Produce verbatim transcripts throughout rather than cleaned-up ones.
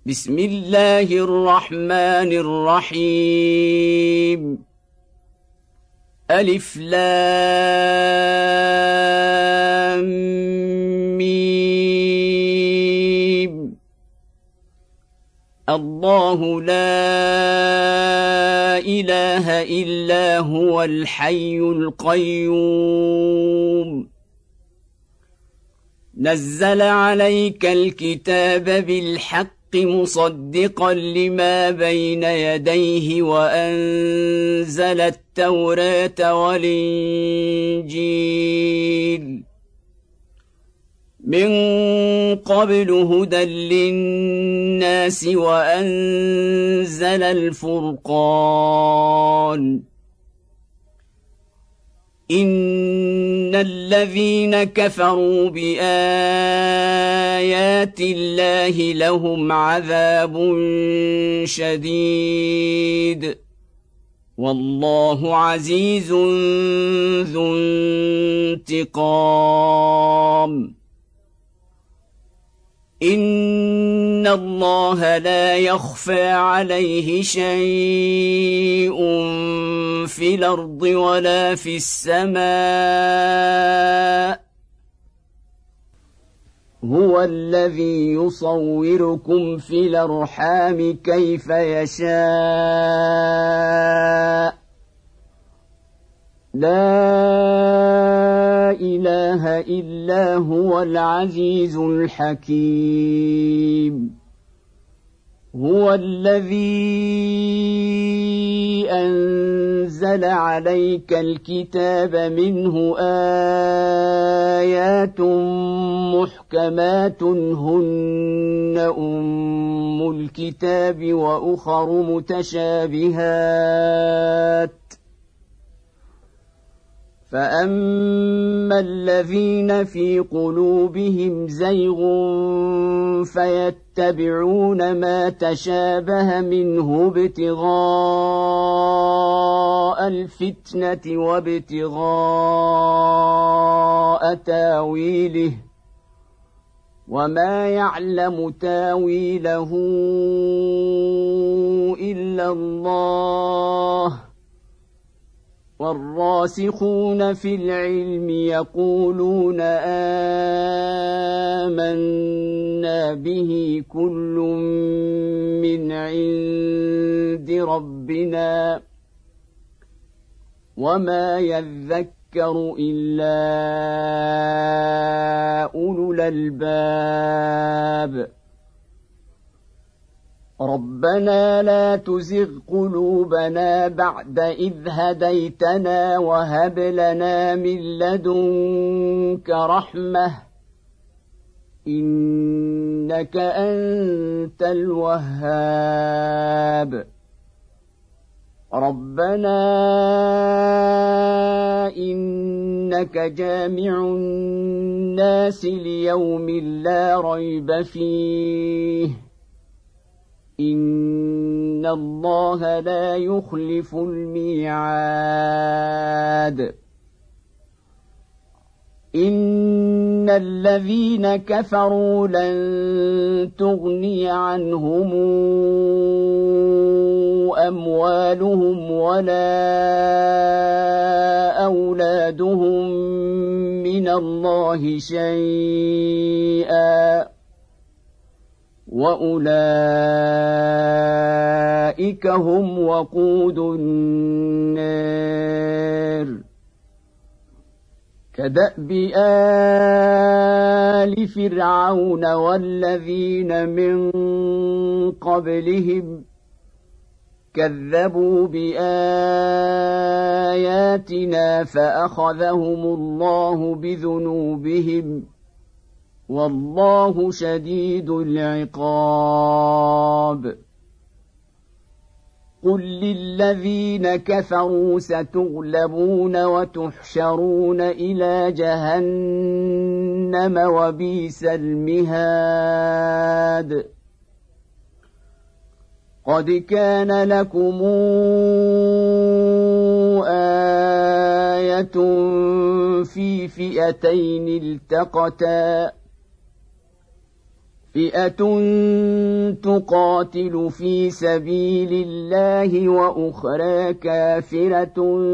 بسم الله الرحمن الرحيم ألف لام ميم الله لا إله إلا هو الحي القيوم نزل عليك الكتاب بالحق مصدقا لما بين يديه وأنزل التوراة والإنجيل من قبل هدى للناس وأنزل الفرقان إن الذين كفروا بآيات الله لهم عذاب شديد والله عزيز ذو انتقام إن الله لا يخفى عليه شيء في الأرض ولا في السماء هو الذي يصوركم في الأرحام كيف يشاء لا إله إلا هو العزيز الحكيم هو الذي أنزل عليك الكتاب منه آيات محكمات هن أم الكتاب وأخر متشابهات فأما الذين في قلوبهم زيغ فيتبعون ما تشابه منه ابتغاء الفتنة وابتغاء تاويله وما يعلم تاويله إلا الله والراسخون في العلم يقولون آمنا به كل من عند ربنا وما يذكر إلا أولو الألباب ربنا لا تزغ قلوبنا بعد إذ هديتنا وهب لنا من لدنك رحمة إنك أنت الوهاب ربنا إنك جامع الناس ليوم لا ريب فيه إن الله لا يخلف الميعاد إن الذين كفروا لن تغني عنهم أموالهم ولا أولادهم من الله شيئا وأولئك هم وقود النار كدأب آل فرعون والذين من قبلهم كذبوا بآياتنا فأخذهم الله بذنوبهم والله شديد العقاب قل للذين كفروا ستغلبون وتحشرون إلى جهنم وبئس المهاد قد كان لكم آية في فئتين التقتا فئة تقاتل في سبيل الله وأخرى كافرة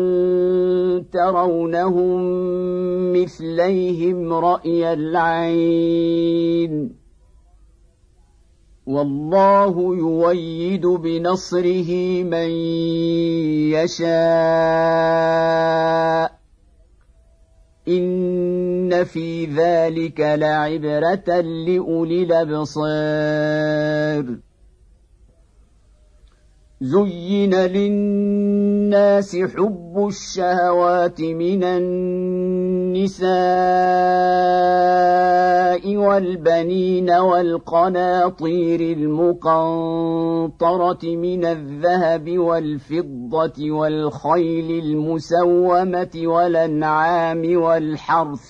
ترونهم مثليهم رأي العين والله يؤيد بنصره من يشاء إن في ذلك لعبرة لأولي الأبصار زين للناس حب الشهوات من النساء والبنين والقناطير المقنطرة من الذهب والفضة والخيل المسومة والأنعام والحرث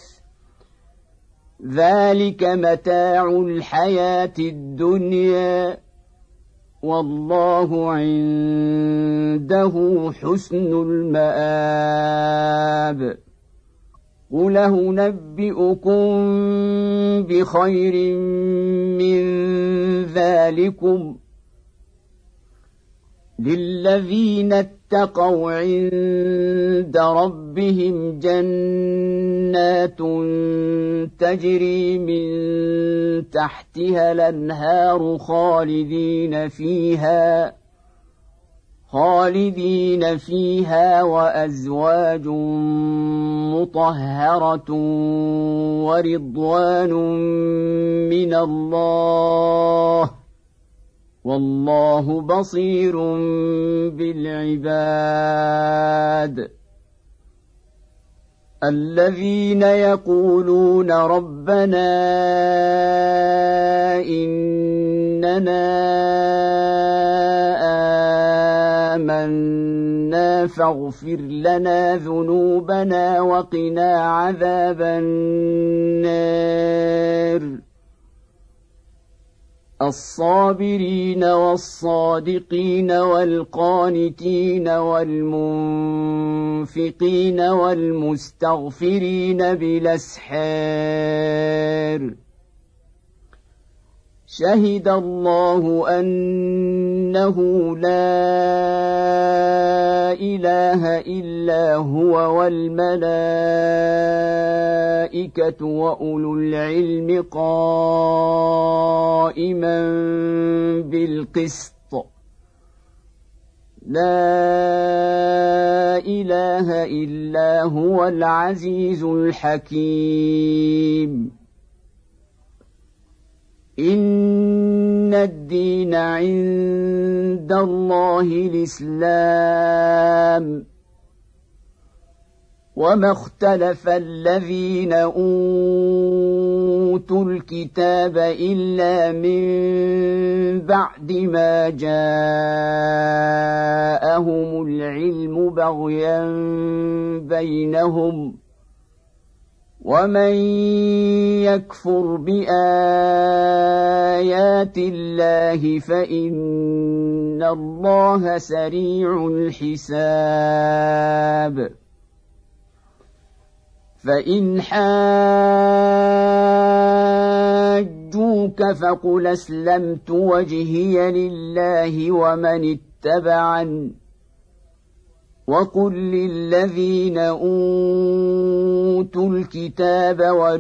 ذلك متاع الحياة الدنيا والله عنده حسن المآب قل أنبئكم بخير من ذلكم للذين اتقوا عند ربهم جنات تجري من تحتها الأنهار خالدين فيها خالدين فيها وأزواج مطهرة ورضوان من الله والله بصير بالعباد الذين يقولون ربنا إننا آمنا فاغفر لنا ذنوبنا وقنا عذاب النار الصابرين والصادقين والقانتين والمنفقين والمستغفرين بالأسحار شهد الله أنه لا إله إلا هو والملائكة وأولو العلم قائما بالقسط لا إله إلا هو العزيز الحكيم إن الدين عند الله الإسلام وما اختلف الذين أوتوا الكتاب إلا من بعد ما جاءهم العلم بغيا بينهم ومن يكفر بآيات الله فإن الله سريع الحساب فإن حاجوك فقل أسلمت وجهي لله ومن اتبعني وقل للذين أوتوا الكتاب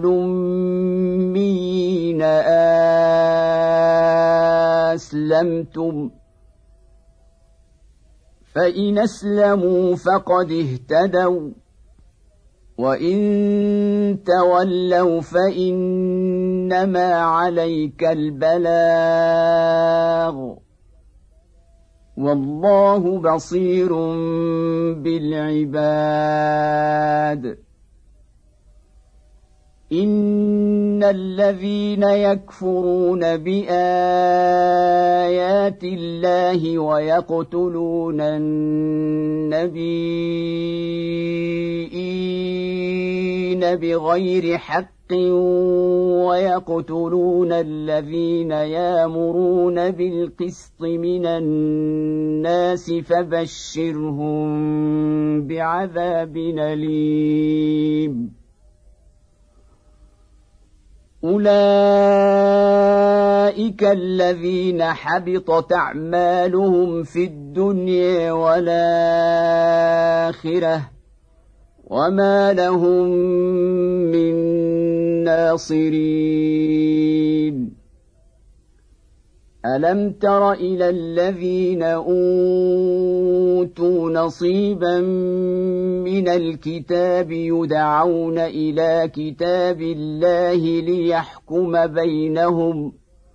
والأميين أسلمتم فإن أسلموا فقد اهتدوا وإن تولوا فإنما عليك البلاغ والله بصير بالعباد إن الذين يكفرون بآيات الله ويقتلون النبيين بغير حق ويقتلون الذين يأمرون بالقسط من الناس فبشرهم بعذاب أليم أولئك الذين حبطت أعمالهم في الدنيا والآخرة وما لهم من ناصرين ألم تر إلى الذين أوتوا نصيبا من الكتاب يدعون إلى كتاب الله ليحكم بينهم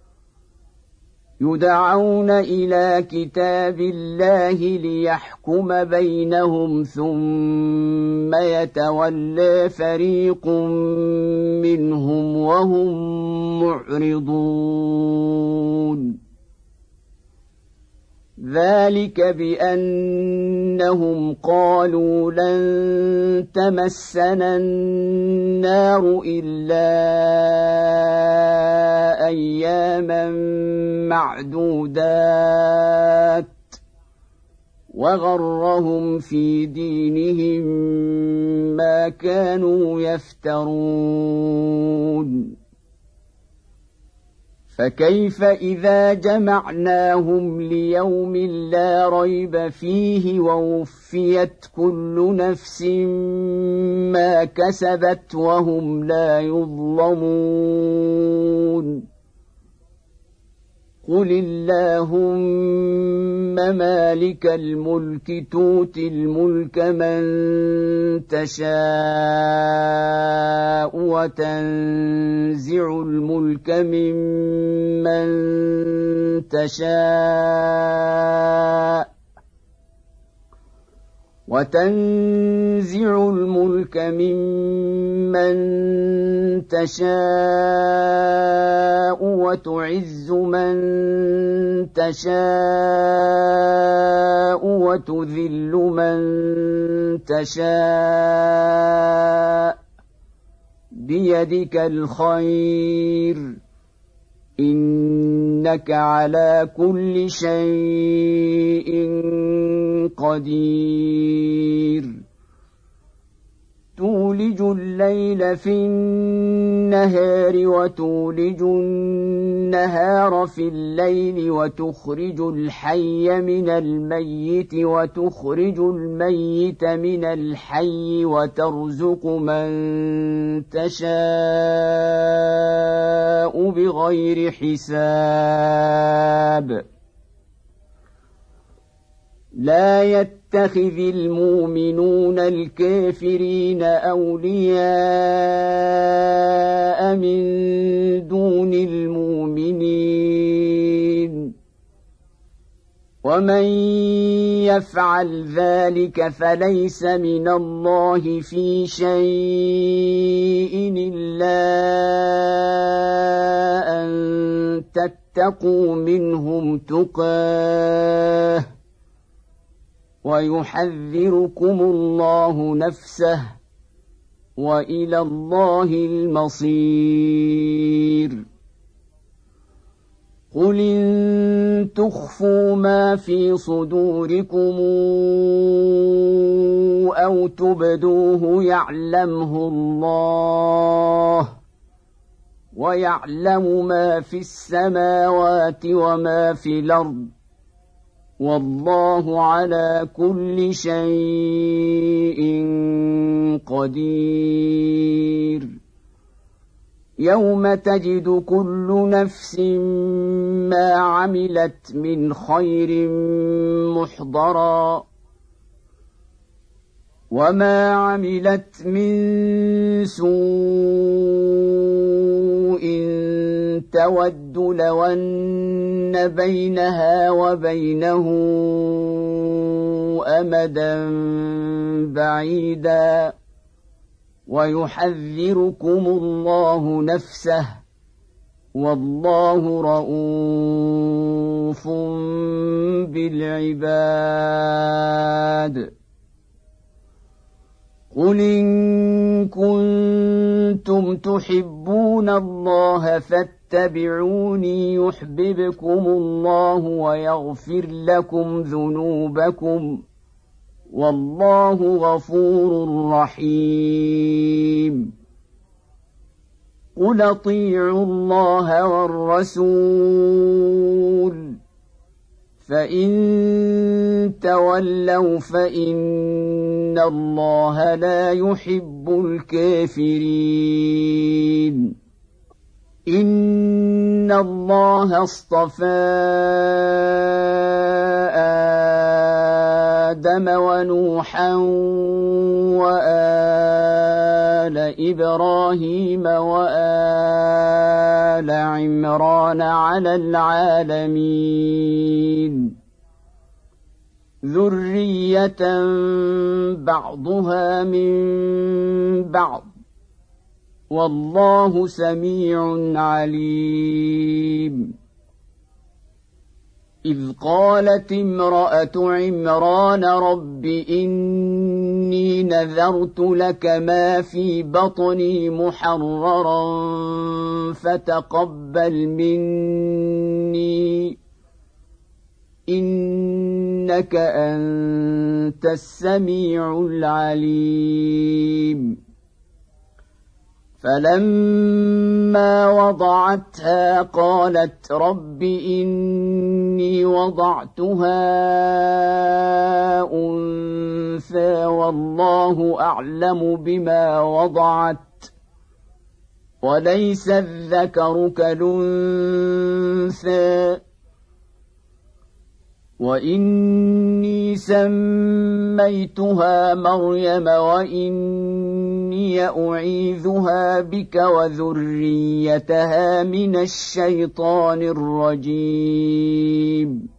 يدعون إلى كتاب الله ليحكم بينهم ثم يتولى فريق منهم وهم معرضون ذلك بأنهم قالوا لن تمسنا النار إلا أياما معدودات وغرهم في دينهم ما كانوا يفترون فكيف إذا جمعناهم ليوم لا ريب فيه ووفيت كل نفس ما كسبت وهم لا يظلمون قل اللهم مالك الملك تؤتي الملك من تشاء وتنزع الملك ممن تشاء وتنزع الملك ممن تشاء وتعز من تشاء وتذل من تشاء بيدك الخير إنك على كل شيء قدير تولج الليل في النهار وتولج النهار في الليل وتخرج الحي من الميت وتخرج الميت من الحي وترزق من تشاء بغير حساب لا يتخذ المؤمنون الكافرين أولياء من دون المؤمنين ومن يفعل ذلك فليس من الله في شيء إلا أن تتقوا منهم تقاه ويحذركم الله نفسه وإلى الله المصير قل إن تخفوا ما في صدوركم أو تبدوه يعلمه الله ويعلم ما في السماوات وما في الأرض والله على كل شيء قدير يوم تجد كل نفس ما عملت من خير محضرا وما عملت من سوء تود لو أن بينها وبينه أمدا بعيدا ويحذركم الله نفسه والله رءوف بالعباد قل إن كنتم تحبون الله فاتبعوني يحببكم الله ويغفر لكم ذنوبكم والله غفور رحيم قل اطيعوا الله والرسول فإن تولوا فإن الله لا يحب الكافرين إن الله اصطفى آدم ونوحا وآل إبراهيم وآل عمران على العالمين ذرية بعضها من بعض والله سميع عليم إذ قالت امرأة عمران رب إني نذرت لك ما في بطني محررا فتقبل مني إنك أنت السميع العليم فلما وضعتها قالت رب إني وضعتها أنثى والله أعلم بما وضعت وليس الذكر كالأنثى وإني سميتها مريم وإني أعيذها بك وذريتها من الشيطان الرجيم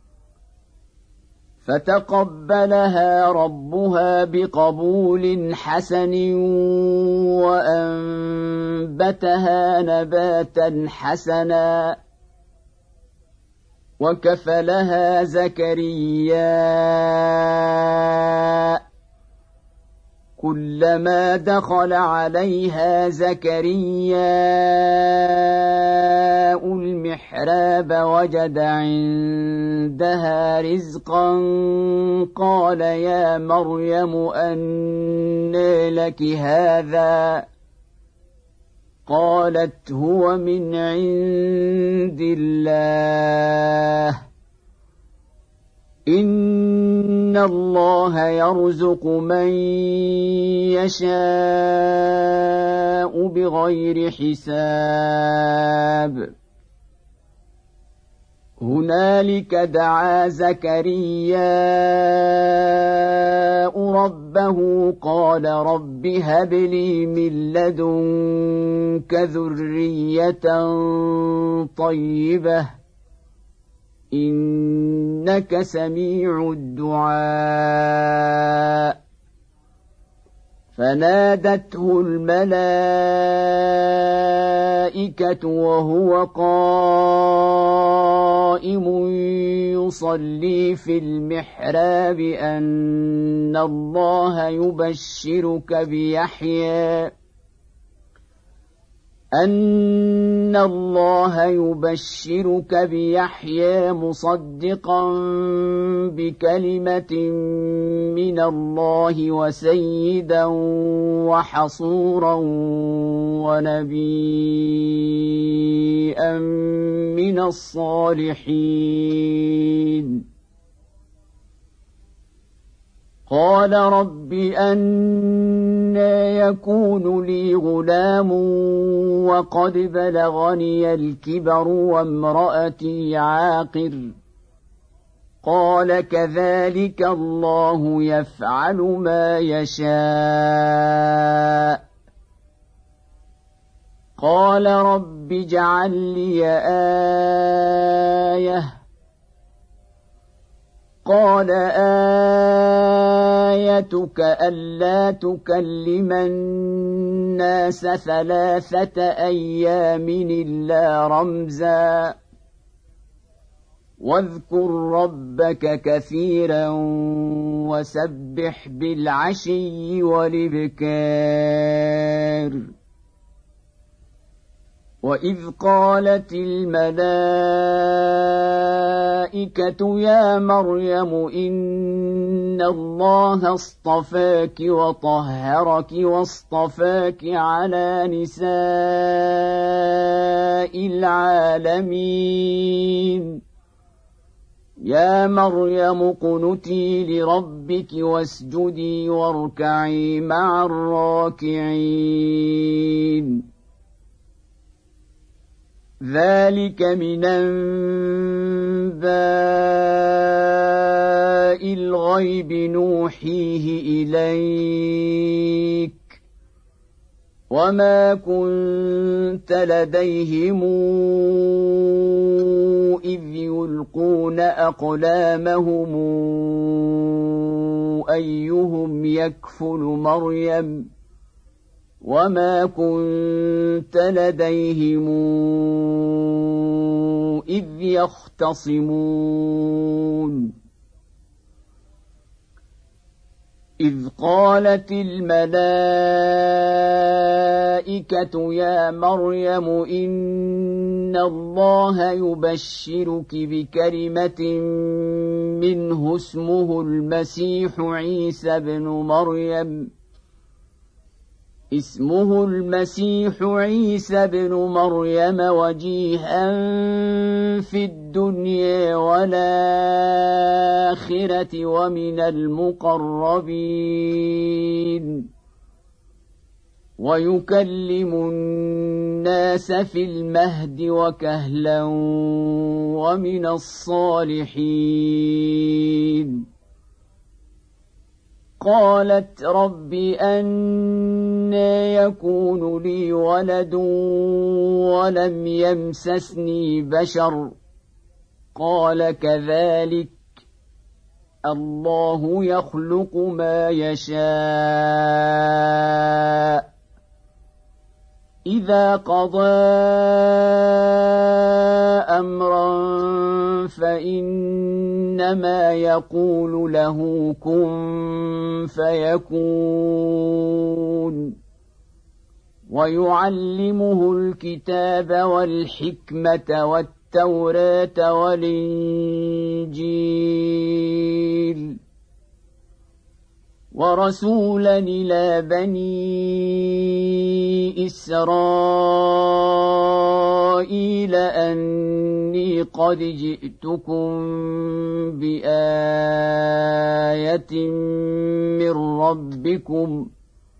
فتقبلها ربها بقبول حسن وأنبتها نباتا حسنا وكفلها زكريا كلما دخل عليها زكريا المحراب وجد عندها رزقا قال يا مريم أنى لك هذا قالت هو من عند الله إن الله يرزق من يشاء بغير حساب هنالك دعا زكرياء ربه قال رب هب لي من لدنك ذرية طيبة إنك سميع الدعاء فنادته الملائكة وهو قائم يصلي في المحراب أن الله يبشرك بيحيى أن الله يبشرك بيحيى مصدقا بكلمة من الله وسيدا وحصورا ونبيا من الصالحين قال رب أنى يكون لي غلام وقد بلغني الكبر وامرأتي عاقر قال كذلك الله يفعل ما يشاء قال رب اجعل لي آية قال آيتك ألا تكلم الناس ثلاثة أيام إلا رمزا واذكر ربك كثيرا وسبح بالعشي والإبكار وإذ قالت الملائكة الملائكة يا مريم إن الله اصطفاك وطهرك واصطفاك على نساء العالمين يا مريم اقنتي لربك واسجدي واركعي مع الراكعين ذلك من أنباء الغيب نوحيه إليك وما كنت لديهم إذ يلقون أقلامهم أيهم يكفل مريم وما كنت لديهم إذ يختصمون إذ قالت الملائكة يا مريم إن الله يبشرك بكلمة منه اسمه المسيح عيسى بن مريم اسمه المسيح عيسى بن مريم وجيها في الدنيا والآخرة ومن المقربين ويكلم الناس في المهد وكهلا ومن الصالحين قالت رب أنى يكون لي ولد ولم يمسسني بشر قال كذلك الله يخلق ما يشاء إذا قضى أمرا فإنما يقول له كن فيكون ويعلمه الكتاب والحكمة والتوراة والإنجيل ورسولا إلى بني إسرائيل أني قد جئتكم بآية من ربكم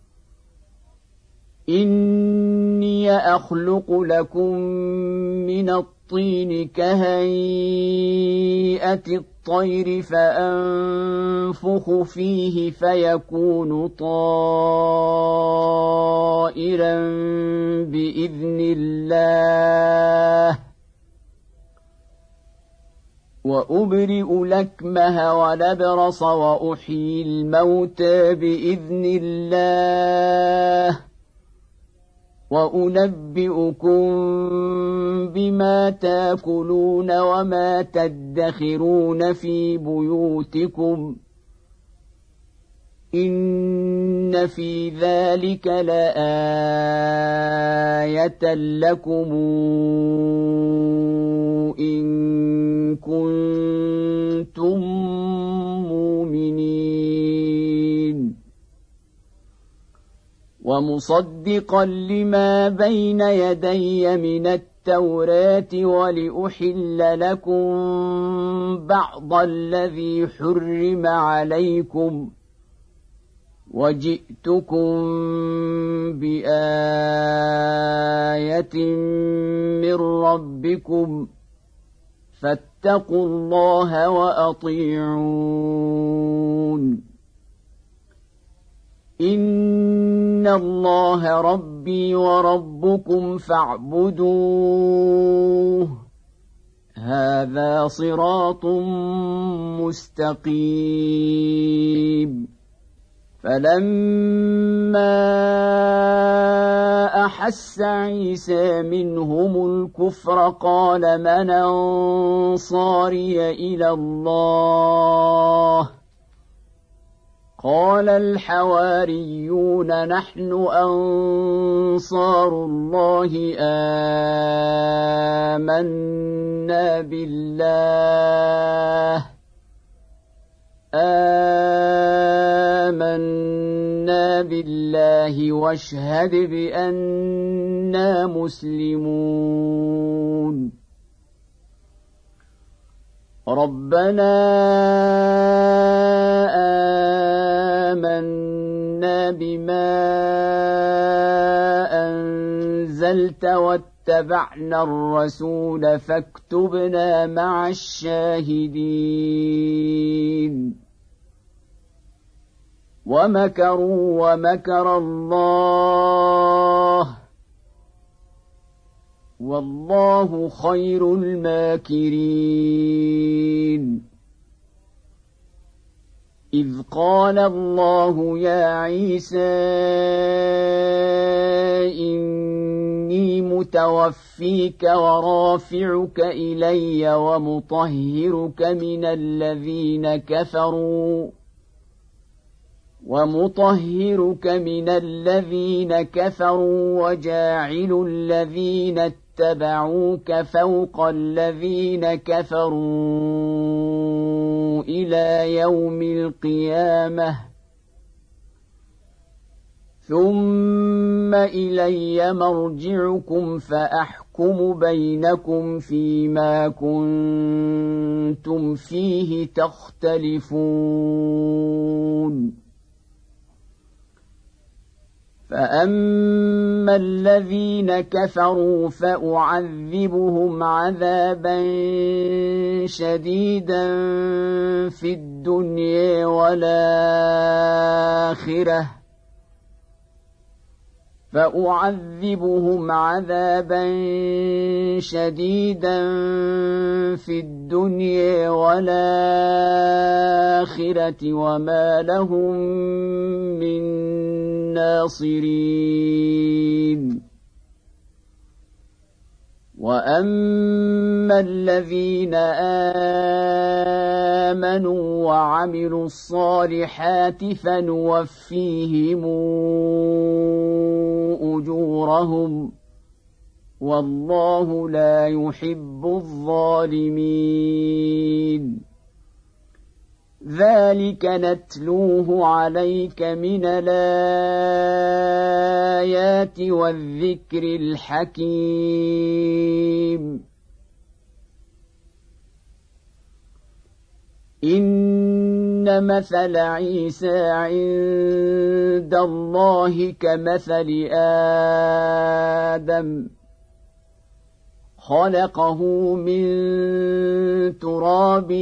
إني أخلق لكم من الطين كهيئة الطير فأنفخ فيه فيكون طائرا بإذن الله وأبرئ الأكمه والأبرص وأحيي الموتى بإذن الله وأنبئكم بما تاكلون وما تدخرون في بيوتكم إن في ذلك لآية لكم إن كنتم مؤمنين ومصدقا لما بين يدي من التوراة ولأحل لكم بعض الذي حرم عليكم وجئتكم بآية من ربكم فاتقوا الله وأطيعون إن الله ربي وربكم فاعبدوه هذا صراط مستقيم فلما أحس عيسى منهم الكفر قال من أنصاري إلى الله قال الحواريون نحن أنصار الله آمنا بالله آمنا بالله واشهد بأننا مسلمون ربنا آمنا بما أنزلت واتبعنا الرسول فاكتبنا مع الشاهدين ومكروا ومكر الله والله خير الماكرين إذ قال الله يا عيسى إني متوفيك ورافعك إلي ومطهرك من الذين كفروا ومطهرك من الذين كفروا وجاعل الذين اتبعوك فوق الذين كفروا إلى يوم القيامة ثم إلي مرجعكم فأحكم بينكم فيما كنتم فيه تختلفون فأما الذين كفروا فأعذبهم عذابا شديدا في الدنيا والآخرة فأعذبهم عذابا شديدا في الدنيا والآخرة وما لهم من ناصرين وأما الذين آمنوا وعملوا الصالحات فنوفيهم أجورهم والله لا يحب الظالمين ذلك نتلوه عليك من الآيات والذكر الحكيم إن مثل عيسى عند الله كمثل آدم خلقه من تراب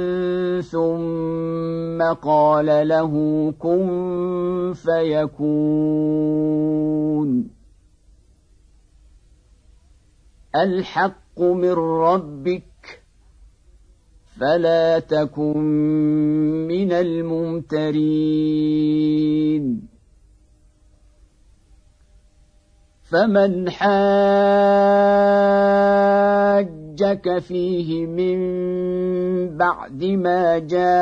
ثم قال له كن فيكون الحق من ربك فلا تكن من الممترين فمن حاجك فيه من بعد ما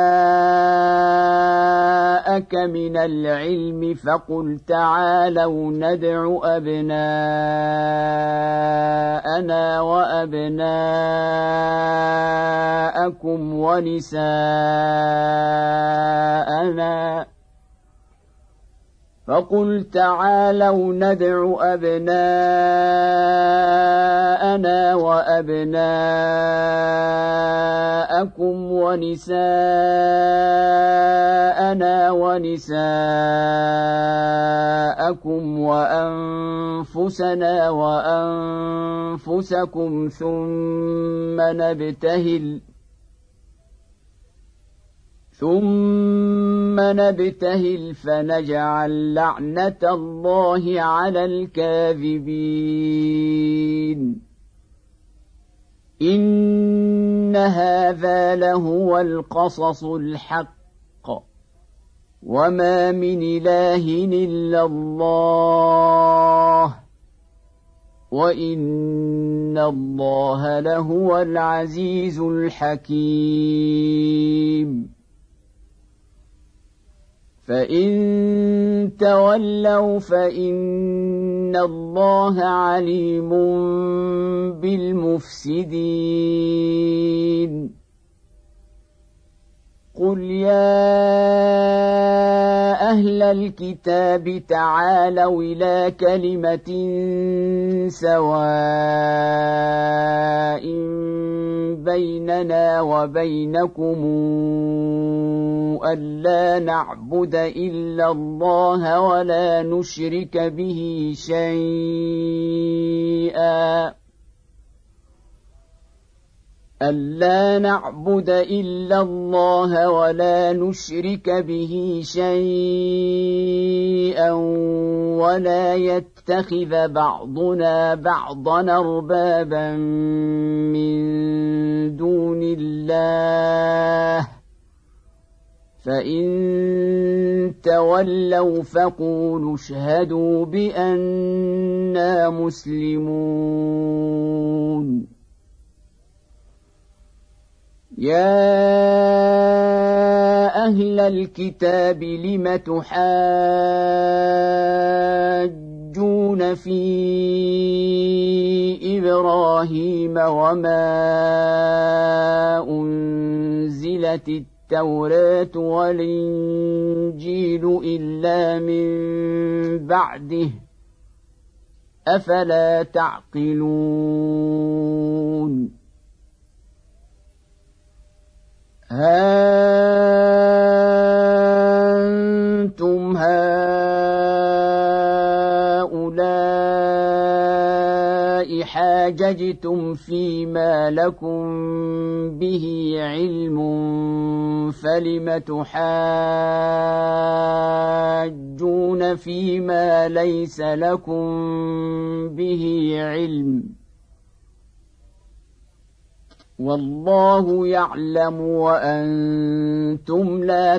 جاءك من العلم فقل تعالوا ندع أبناءنا وأبناءكم ونساءنا فقل تعالوا ندع أبناءنا وأبناءكم ونساءنا ونساءكم وأنفسنا وأنفسكم ثم نبتهل ثم نبتهل فنجعل لعنة الله على الكاذبين إن هذا لهو القصص الحق وما من إله إلا الله وإن الله لهو العزيز الحكيم فإن تولوا فإن الله عليم بالمفسدين قل يا أهل الكتاب تعالوا إلى كلمة سواء بيننا وبينكم ألا نعبد إلا الله ولا نشرك به شيئا ألا نعبد إلا الله ولا نشرك به شيئا ولا يتخذ بعضنا بعضا أربابا من دون الله فإن تولوا فقولوا اشهدوا بأننا مسلمون يا أهل الكتاب لم تحاجون في إبراهيم وما أنزلت التوراة والإنجيل إلا من بعده أفلا تعقلون ها أنتم هؤلاء حاججتم فيما لكم به علم فلم تحاجون فيما ليس لكم به علم والله يعلم وأنتم لا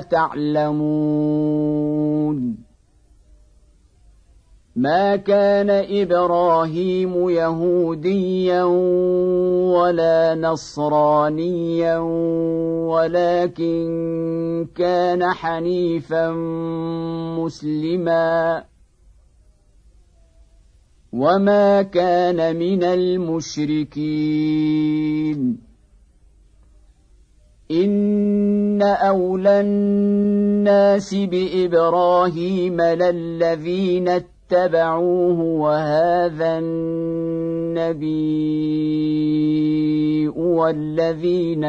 تعلمون ما كان إبراهيم يهوديا ولا نصرانيا ولكن كان حنيفا مسلما وما كان من المشركين إن أولى الناس بإبراهيم للذين اتبعوه وهذا النبي والذين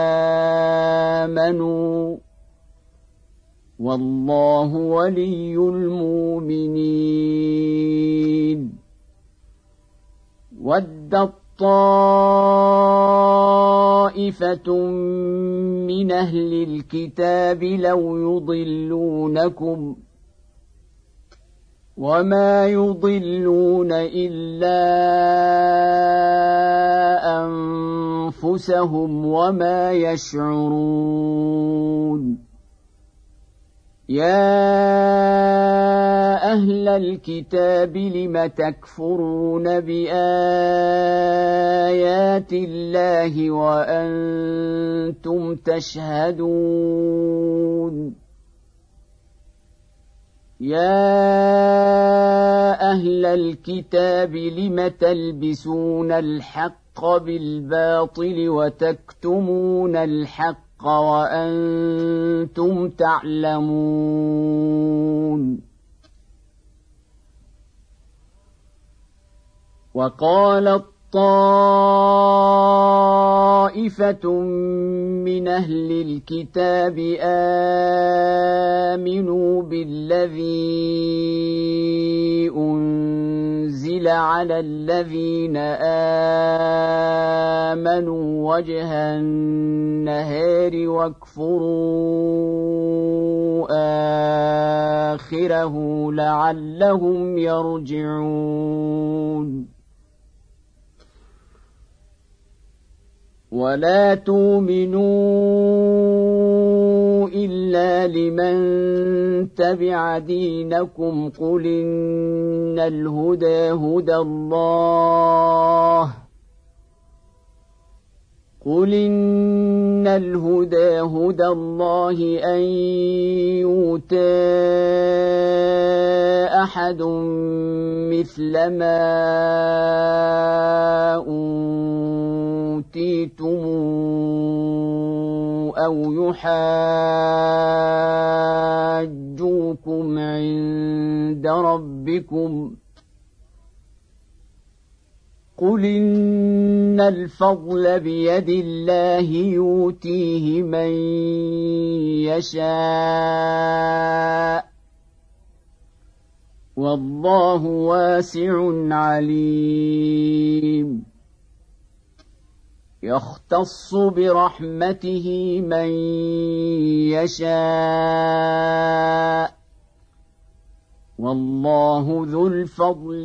آمنوا والله ولي المؤمنين ودت طائفة من أهل الكتاب لو يضلونكم وما يضلون إلا أنفسهم وما يشعرون يا أهل الكتاب لم تكفرون بآيات الله وأنتم تشهدون يا أهل الكتاب لم تلبسون الحق بالباطل وتكتمون الحق وأنتم تعلمون وقالت طائفة من أهل الكتاب آمنوا بالذي أنزل على الذين آمنوا وجه النهار واكفروا آخره لعلهم يرجعون ولا تؤمنوا إلا لمن تبع دينكم قل إن الهدى هدى الله قل إن الهدى هدى الله أن يؤتى أحد مثل ما أوتيتم أو يحاجوكم عند ربكم قل إن الفضل بيد الله يؤتيه من يشاء والله واسع عليم يختص برحمته من يشاء والله ذو الفضل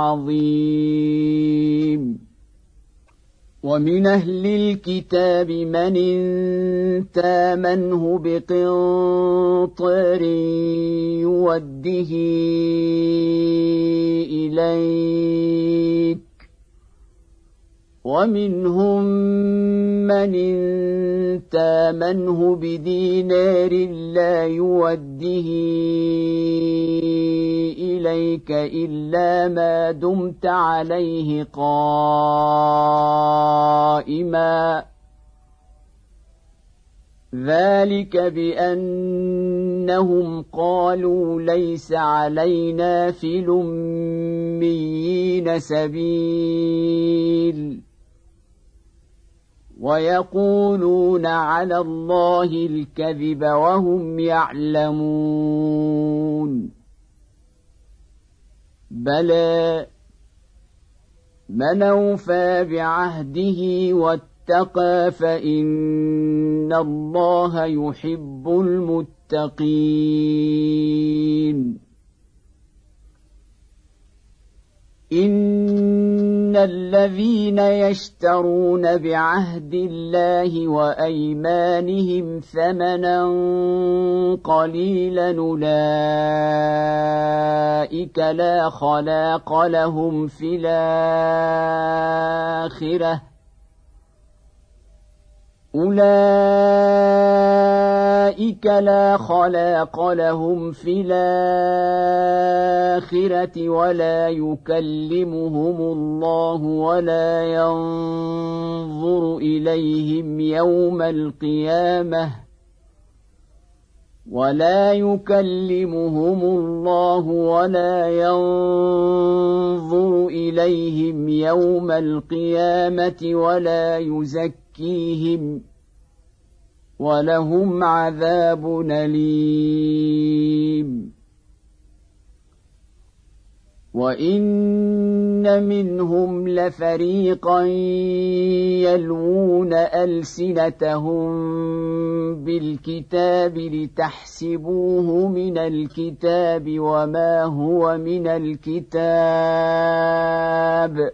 العظيم ومن أهل الكتاب من إن تامنه بقنطار يوده إليك ومنهم من إن تامنه بدينار لا يوده إليك إلا ما دمت عليه قائما ذلك بأنهم قالوا ليس علينا في الأميين سبيل ويقولون على الله الكذب وهم يعلمون بلى من أوفى بعهده واتقى فإن الله يحب المتقين إن الذين يشترون بعهد الله وأيمانهم ثمنا قليلا أولئك لا خلاق لهم في الآخرة أولئك لا خلاق لهم في الآخرة ولا يكلمهم الله ولا ينظر إليهم يوم القيامة ولا يكلمهم الله ولا ينظر إليهم يوم القيامة ولا يزكيهم ولهم عذاب أليم وإن منهم لفريقا يلوون ألسنتهم بالكتاب لتحسبوه من الكتاب وما هو من الكتاب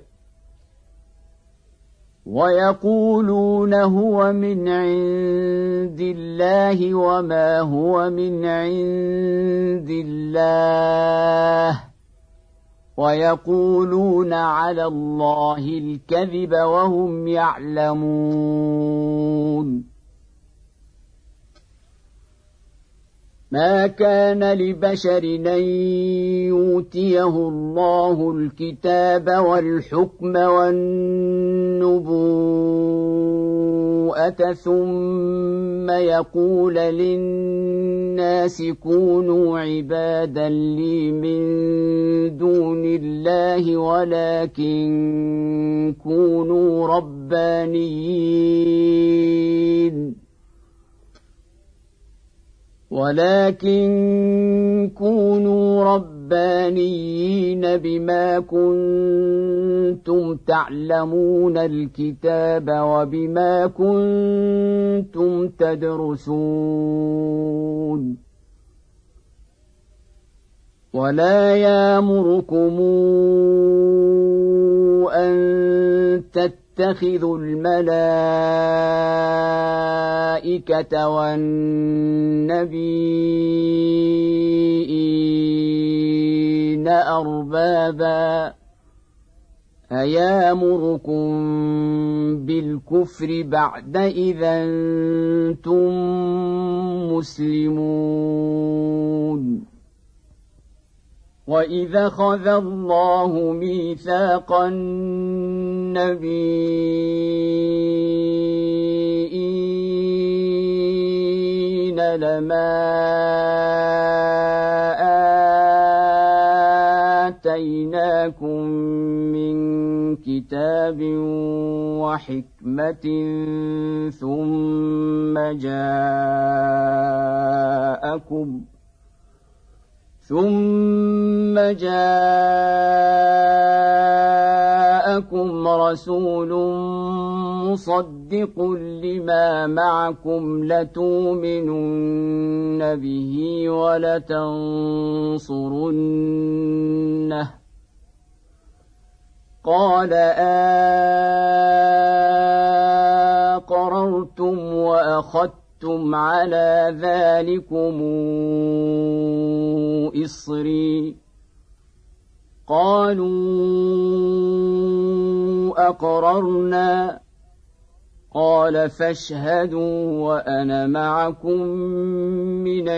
ويقولون هو من عند الله وما هو من عند الله ويقولون على الله الكذب وهم يعلمون ما كان لبشر أن يؤتيه الله الكتاب والحكم والنبوءة ثم يقول للناس كونوا عبادا لي من دون الله ولكن كونوا ربانيين ولكن كونوا ربانيين بما كنتم تعلمون الكتاب وبما كنتم تدرسون ولا يأمركم أن تتخذوا الملائكة والنبيين أربابا أيامركم بالكفر بعد إذا أنتم مسلمون وإذا خذ الله ميثاق النبيين لما آتيناكم من كتاب وحكمة ثم جاءكم ثم جاءكم رسول مصدق لما معكم لتؤمنن به ولتنصرنه قال أقررتم وأخذتم على ذلكم إصري قالوا أقررنا قال فاشهدوا وأنا معكم من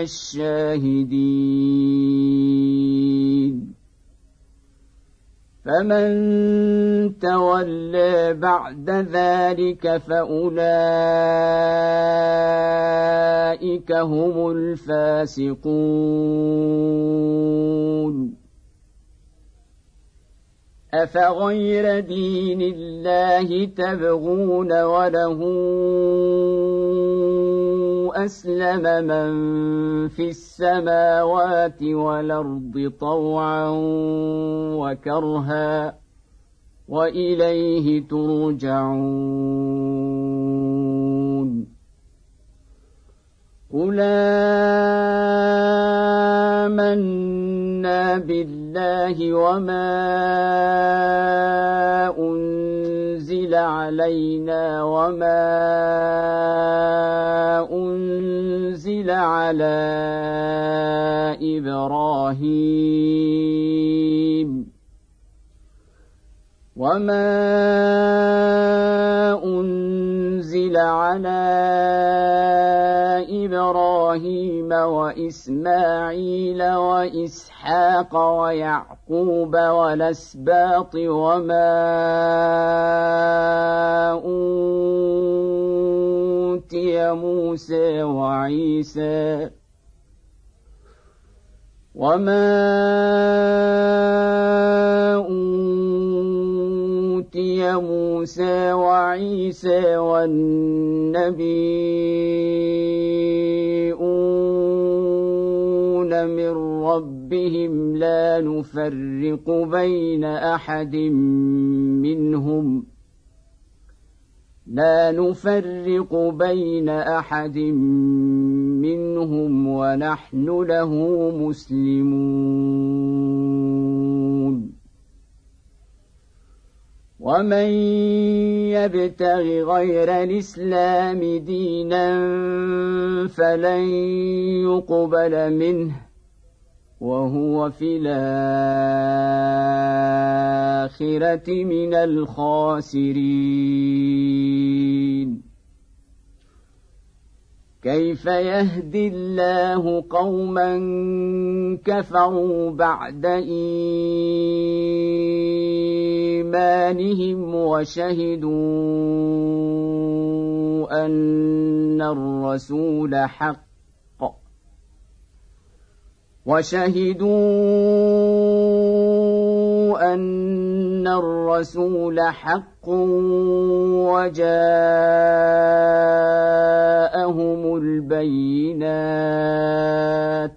الشاهدين فمن تولى بعد ذلك فأولئك هم الفاسقون أفغير دين الله تبغون وله أسلم من في السماوات والأرض طوعا وكرها وإليه ترجعون قل آمنا بالله وما أنزل علينا وما أنزل على إبراهيم وما أنزل على إبراهيم وإسماعيل وإسحاق ويعقوب والأسباط وما أوتي موسى وعيسى وما أوتي موسى وعيسى والنبيون من ربهم لا نفرق بين أحد منهم لا نفرق بين أحد منهم ونحن له مسلمون ومن يبتغ غير الإسلام دينا فلن يقبل منه وهو في الآخرة من الخاسرين كيف يهدي الله قوما كفروا بعد إيمانهم وشهدوا أن الرسول حق وشهدوا أن الرسول حق وجاءهم البينات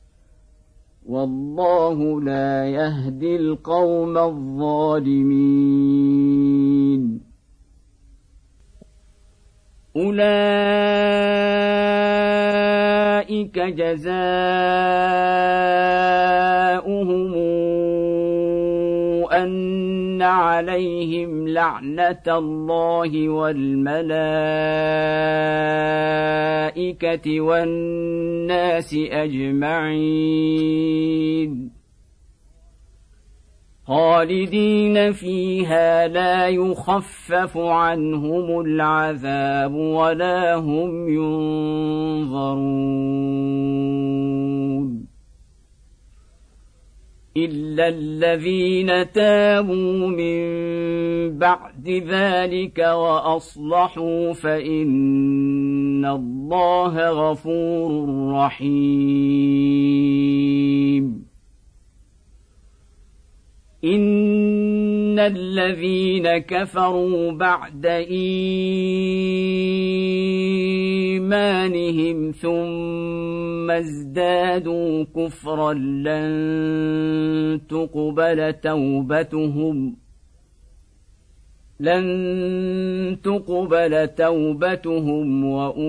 والله لا يهدي القوم الظالمين أولئك جزاؤهم أن عليهم لعنة الله والملائكة والناس أجمعين خالدين فيها لا يخفف عنهم العذاب ولا هم ينظرون إلا الذين تابوا من بعد ذلك وأصلحوا فإن الله غفور رحيم إن الذين كفروا بعد إيمانهم ثم ازدادوا كفرا لن تقبل توبتهم لن تقبل توبتهم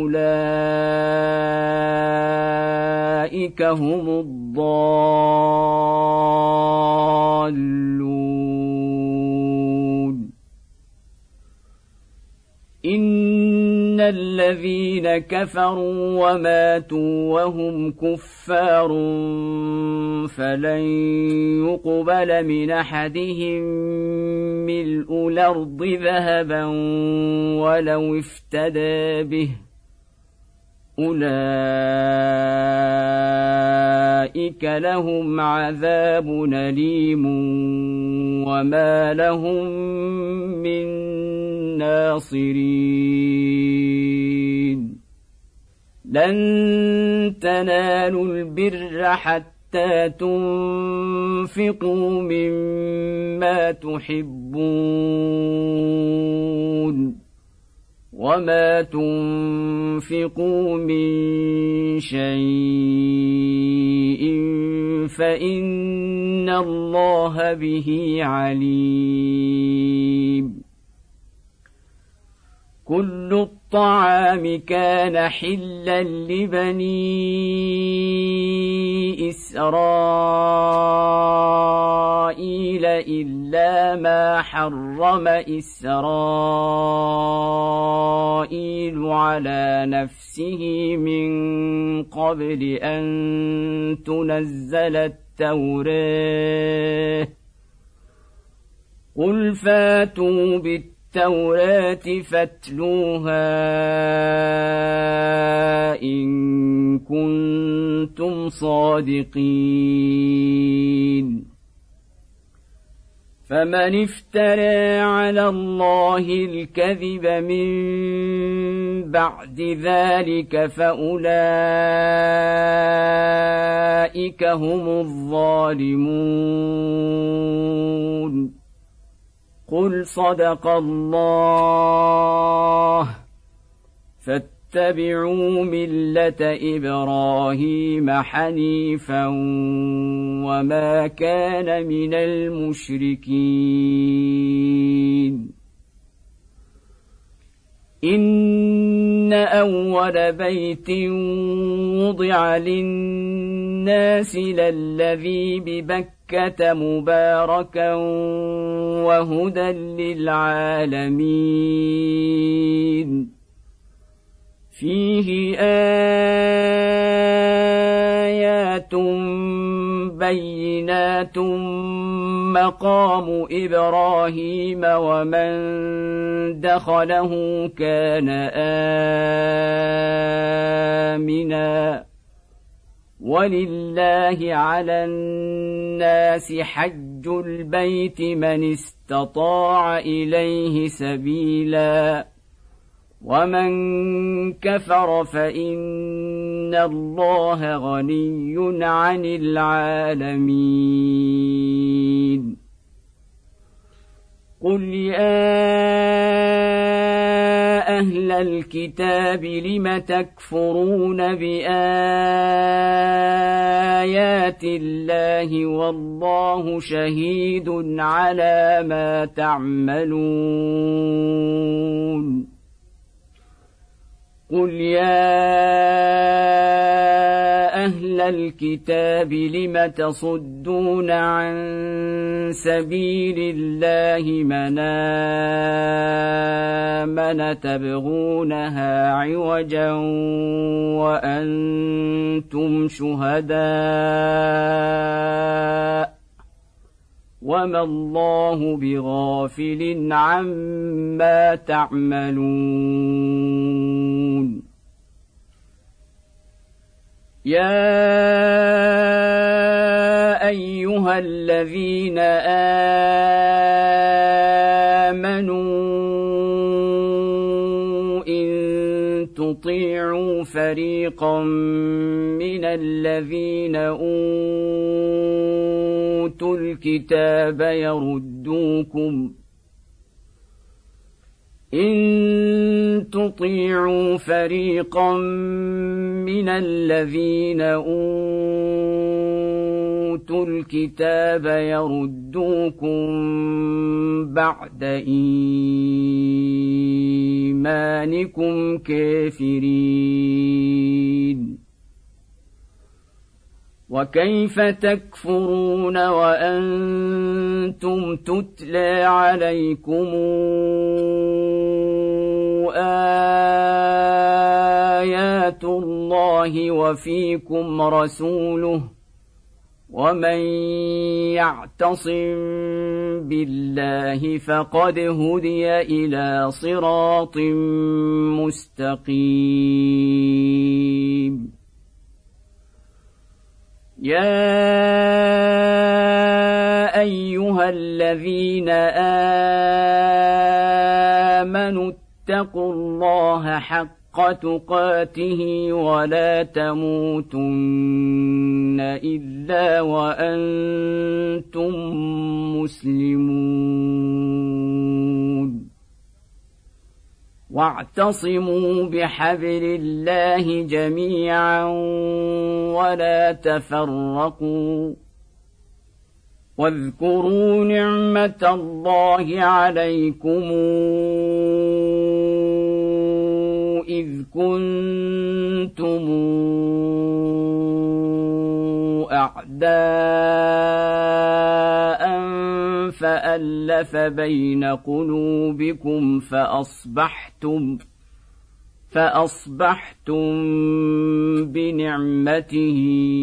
وأولئك هم الضالون إن الذين كفروا وماتوا وهم كفار فلن يقبل من أحدهم ملء الأرض ذهبا ولو افتدى به أولئك لهم عذاب أليم وما لهم من ناصرين لن تنالوا البر حتى تنفقوا مما تحبون وما تنفقوا من شيء فإن الله به عليم كل الطعام كان حلا لبني إسرائيل إلا ما حرم إسرائيل على نفسه من قبل أن تنزل التوراة قل فاتوا بالتوراة التوراة فاتلوها إن كنتم صادقين فمن افترى على الله الكذب من بعد ذلك فأولئك هم الظالمون قل صدق الله فاتبعوا ملة إبراهيم حنيفا وما كان من المشركين إن أول بيت وضع للناس للذي ببكة مباركا وهدى للعالمين فيه آيات بينات مقام إبراهيم ومن دخله كان آمنا ولله على الناس حج البيت من استطاع إليه سبيلا ومن كفر فإن الله غني عن العالمين قل يا أهل الكتاب لم تكفرون بآيات الله والله شهيد على ما تعملون قل يا أهل الكتاب لم تصدون عن سبيل الله من آمن تبغونها عوجا وأنتم شهداء وما الله بغافل عما تعملون يا أيها الذين آمنوا إن تطيعوا فريقا من الذين أوتوا الكتاب يردوكم إن تطيعوا فريقا من الذين أوتوا الكتاب يردوكم بعد إيمانكم كافرين وكيف تكفرون وأنتم تتلى عليكم آيات الله وفيكم رسوله ومن يعتصم بالله فقد هدي إلى صراط مستقيم يا أيها الذين آمنوا اتقوا الله حق تقاته ولا تموتن إلا وأنتم مسلمون واعتصموا بحبل الله جميعا ولا تفرقوا واذكروا نعمة الله عليكم إذ كنتم أعداء فألف بين قلوبكم فأصبحتم فأصبحتم بنعمته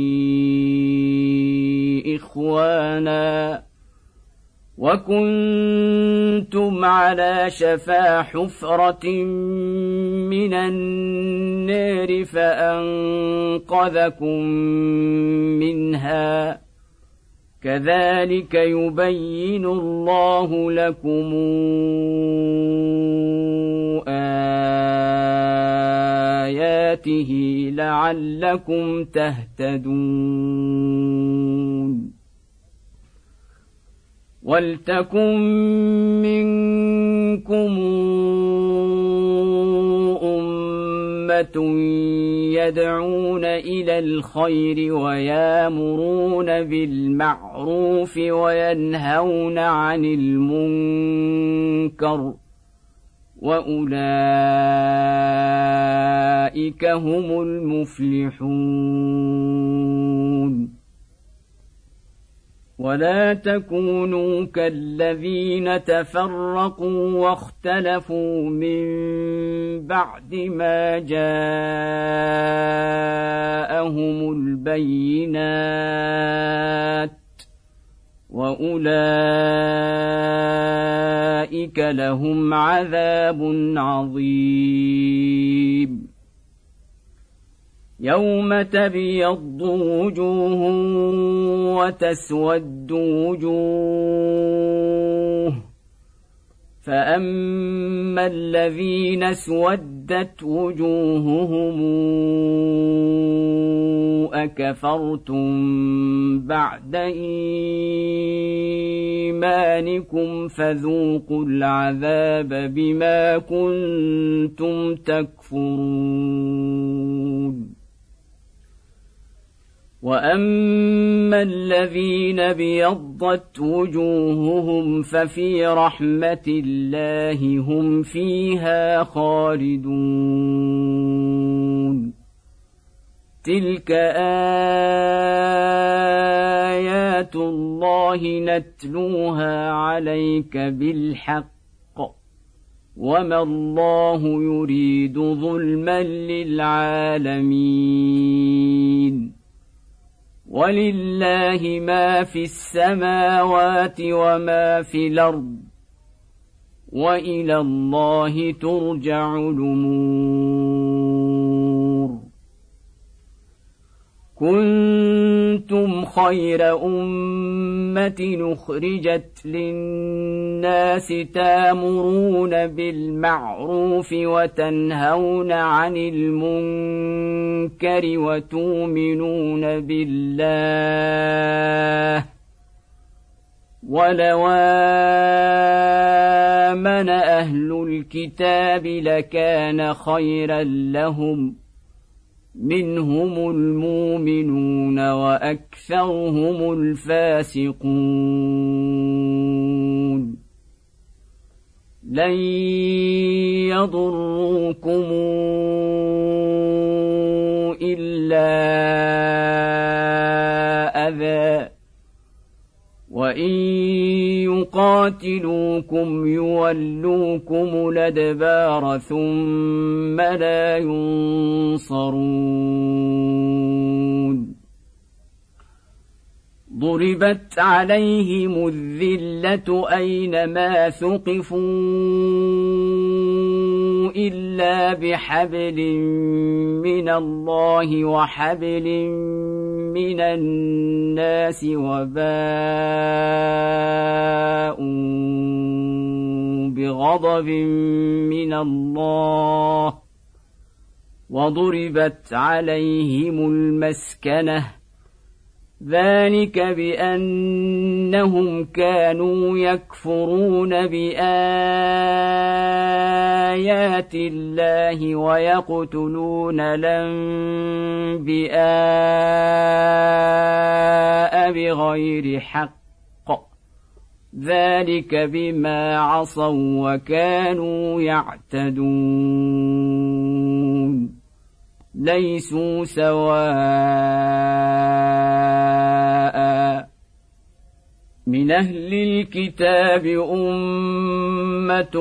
إخوانا وكنتم على شفا حفرة من النار فأنقذكم منها كذلك يبين الله لكم آياته لعلكم تهتدون ولتكن منكم أمة يدعون إلى الخير ويامرون بالمعروف وينهون عن المنكر وأولئك هم المفلحون ولا تكونوا كالذين تفرقوا واختلفوا من بعد ما جاءهم البينات وأولئك لهم عذاب عظيم يوم تبيض وجوه وتسود وجوه فأما الذين اسودت وجوههم أكفرتم بعد إيمانكم فذوقوا العذاب بما كنتم تكفرون وأما الذين بيضت وجوههم ففي رحمة الله هم فيها خالدون تلك آيات الله نتلوها عليك بالحق وما الله يريد ظلما للعالمين ولله ما في السماوات وما في الأرض وإلى الله ترجع الأمور. كنتم خير أمة أخرجت للناس تأمرون بالمعروف وتنهون عن المنكر وتؤمنون بالله ولو آمن أهل الكتاب لكان خيرا لهم منهم المؤمنون وأكثرهم الفاسقون. لن يضروكم إلا أذى وإن يقاتلوكم يولوكم الأدبار ثم لا ينصرون. ضربت عليهم الذلة أينما ثقفوا إلا بحبل من الله وحبل من الناس وباءوا بغضب من الله وضربت عليهم المسكنة ذلك بأنهم كانوا يكفرون بآيات الله ويقتلون الأنبياء بغير حق ذلك بما عصوا وكانوا يعتدون. ليسوا سواء من أهل الكتاب أمة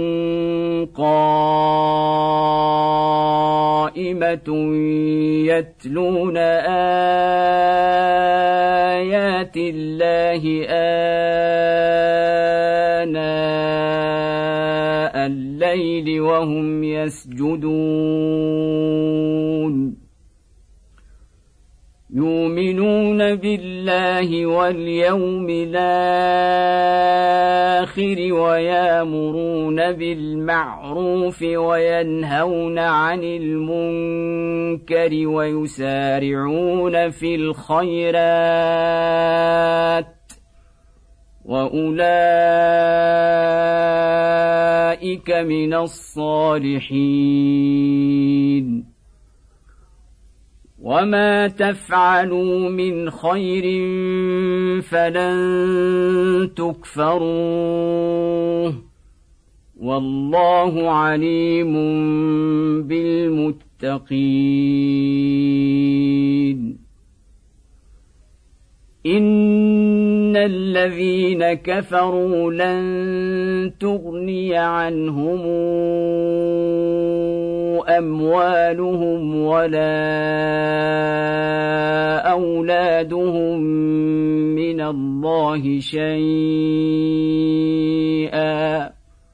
قائمة يتلون آيات الله آناء الليل وهم يسجدون يؤمنون بالله واليوم الآخر ويأمرون بالمعروف وينهون عن المنكر ويسارعون في الخيرات وأولئك من الصالحين. وما تفعلوا من خير فلن تكفروه والله عليم بالمتقين. إن الذين كفروا لن تغني عنهم أموالهم ولا أولادهم من الله شيئا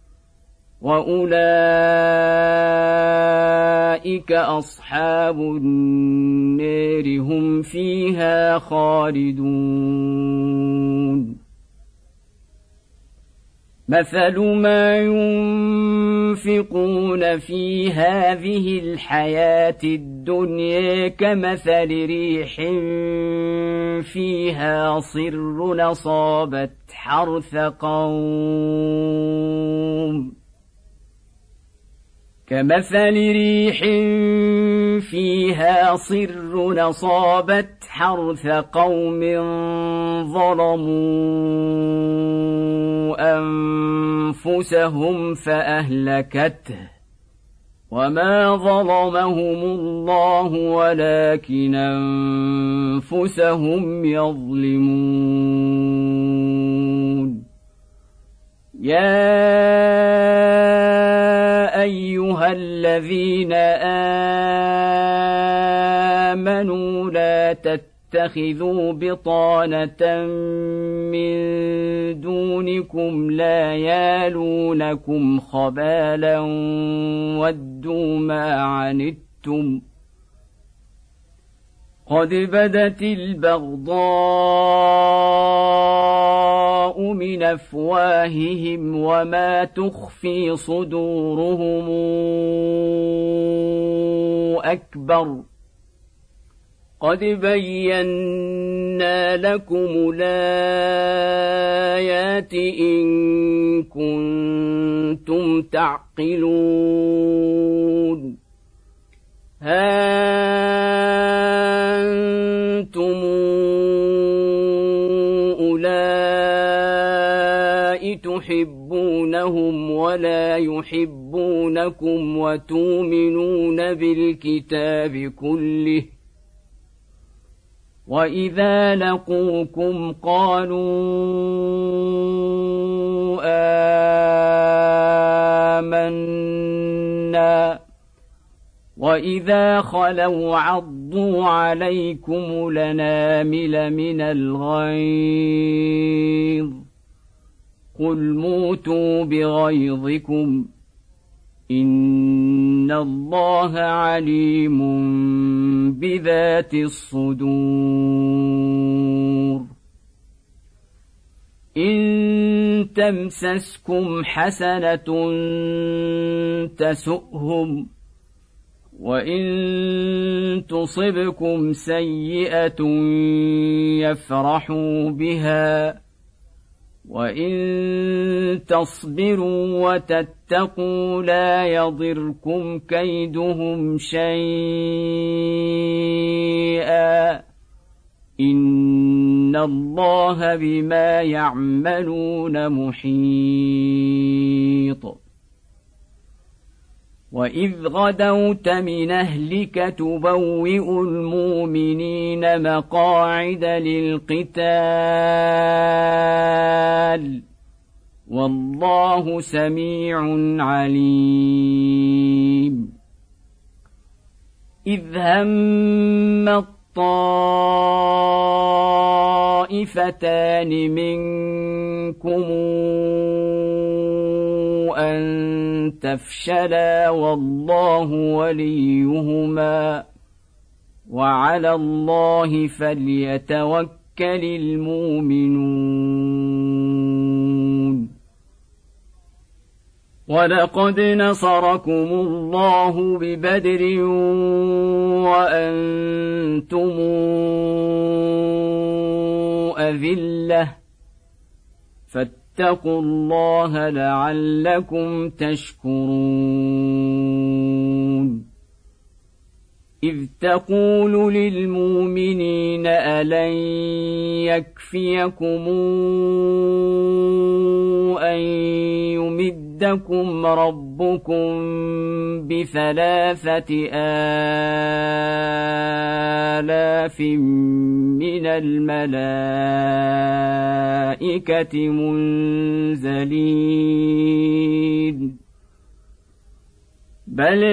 وأولئك أصحاب النار هم فيها خالدون. مثل ما ينفقون في هذه الحياة الدنيا كمثل ريح فيها صر أصابت حرث قوم كمثل ريح فيها صر أصابت حرث قوم ظلموا أنفسهم فأهلكته وما ظلمهم الله ولكن أنفسهم يظلمون. يا أيها الذين آمنوا لا تتبعوا تتخذوا بطانة من دونكم لا يالونكم خبالا ودوا ما عنتم قد بدت البغضاء من أفواههم وما تخفي صدورهم أكبر قد بينا لكم الآيات إن كنتم تعقلون ها أنتم أولئك تحبونهم ولا يحبونكم وتؤمنون بالكتاب كله وإذا لقوكم قالوا آمنا وإذا خلوا عضوا عليكم الأنامل من الغيظ قل موتوا بغيظكم إن الله عليم بذات الصدور إن تمسسكم حسنة تسؤهم وإن تصبكم سيئة يفرحوا بها وإن تصبروا وتتقوا لا يضركم كيدهم شيئا إن الله بما يعملون محيط وإذ غدوت من أهلك تبوئ المؤمنين مقاعد للقتال والله سميع عليم إذ هم الطائفتان منكم أن تفشلا والله وليهما وعلى الله فليتوكل المؤمنون ولقد نصركم الله ببدر وأنتم أذلة فاتقوا الله لعلكم تشكرون إذ تقول للمؤمنين ألن يكفيكم أن يمدكم ربكم بثلاثة آلاف من الملائكة منزلين بل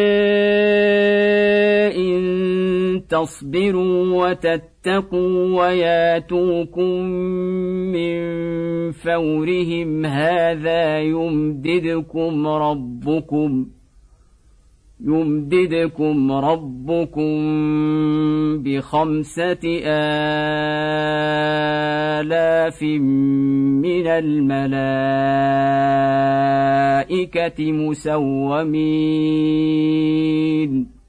إن تصبروا وتتقوا وياتوكم من فورهم هذا يمددكم ربكم يمددكم ربكم بخمسة آلاف من الملائكة مسومين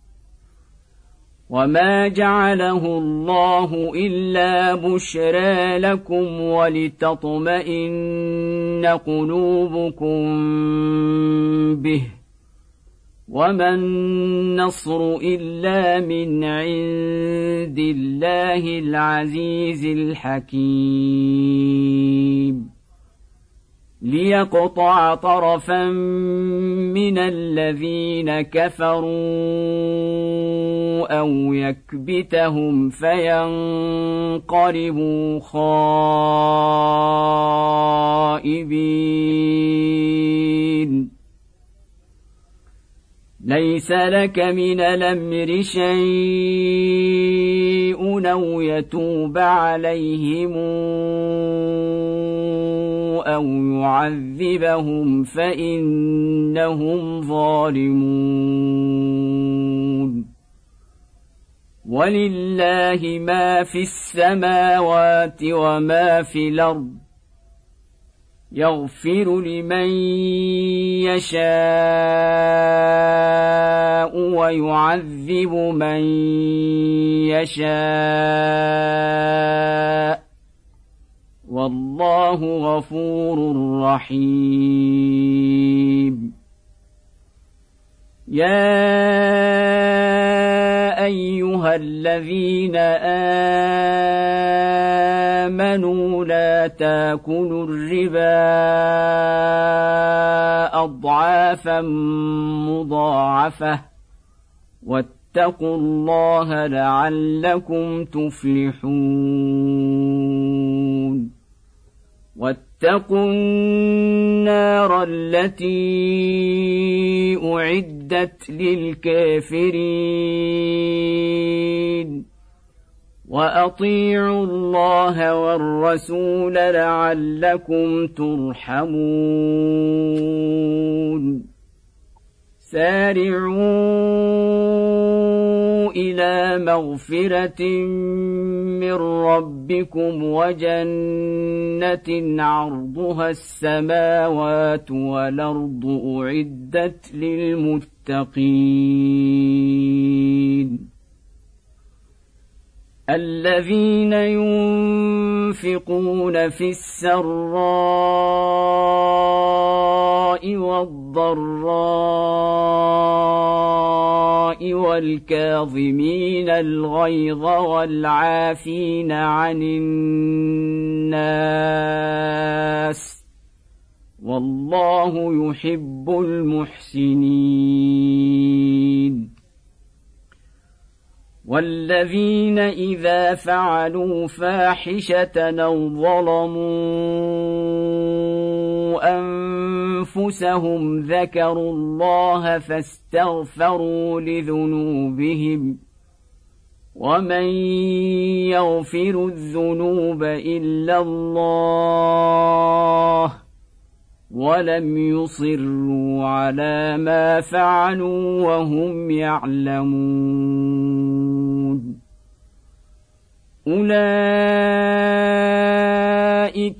وما جعله الله إلا بشرى لكم ولتطمئن قلوبكم به وما النصر إلا من عند الله العزيز الحكيم ليقطع طرفا من الذين كفروا أو يكبتهم فينقلبوا خائبين ليس لك من الأمر شيء أو يتوب عليهم أو يعذبهم فإنهم ظالمون ولله ما في السماوات وما في الأرض يغفر لمن يشاء ويعذب من يشاء والله غفور رحيم يا أيها الذين آمنوا لا تاكلوا الربا أضعافا مضاعفة واتقوا الله لعلكم تفلحون واتقوا النار التي أعدت للكافرين وأطيعوا الله والرسول لعلكم ترحمون سارعوا إلى مغفرة من ربكم وجنة عرضها السماوات والأرض أعدت للمتقين الذين ينفقون في السراء والضراء والكاظمين الغيظ والعافين عن الناس والله يحب المحسنين والذين إذا فعلوا فاحشة أو ظلموا أنفسهم ذكروا الله فاستغفروا لذنوبهم ومن يغفر الذنوب إلا الله ولم يصروا على ما فعلوا وهم يعلمون أولئك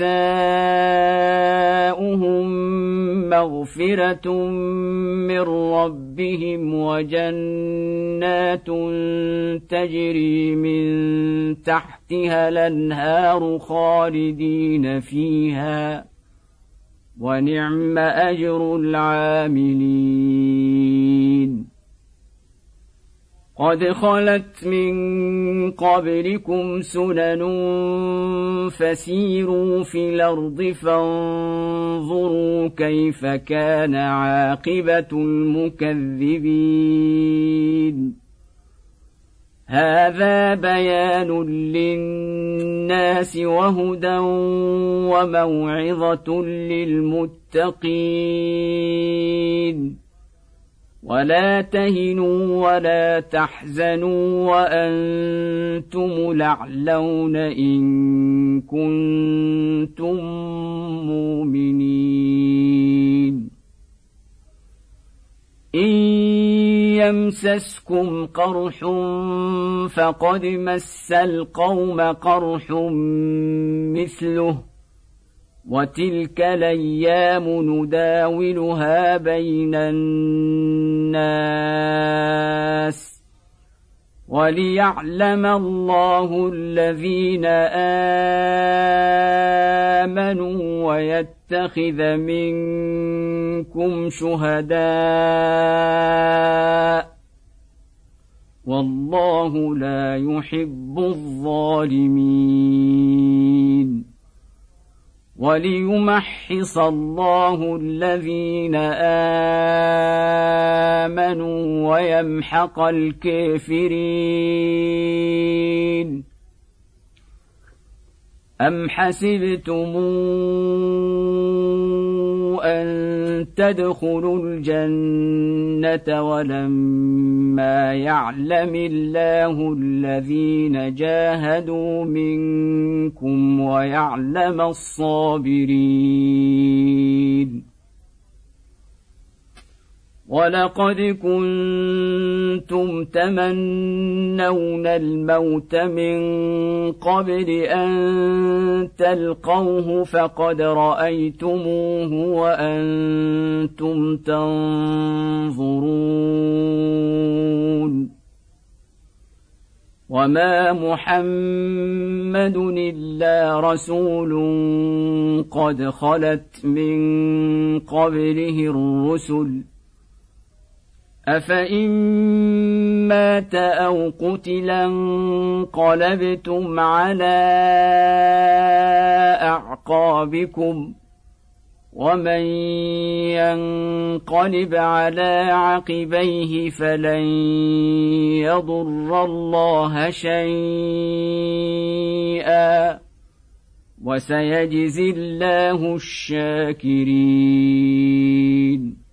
جزاؤهم مغفرة من ربهم وجنات تجري من تحتها الأنهار خالدين فيها ونعم أجر العاملين قد خلت من قبلكم سنن فسيروا في الأرض فانظروا كيف كان عاقبة المكذبين هذا بيان للناس وهدى وموعظة للمتقين ولا تهنوا ولا تحزنوا وأنتم الأعلون إن كنتم مؤمنين إن يمسسكم قرح فقد مس القوم قرح مثله وتلك الأيام نداولها بين الناس وليعلم الله الذين آمنوا ويتخذ منكم شهداء والله لا يحب الظالمين وليمحص الله الذين آمنوا ويمحق الكافرين أم حسبتم أن تدخلوا الجنة ولما يعلم الله الذين جاهدوا منكم ويعلم الصابرين ولقد كنتم تمنون الموت من قبل أن تلقوه فقد رأيتموه وأنتم تنظرون وما محمد إلا رسول قد خلت من قبله الرسل أفإن مات أو قتلا انقلبتم على أعقابكم ومن ينقلب على عقبيه فلن يضر الله شيئا وسيجزي الله الشاكرين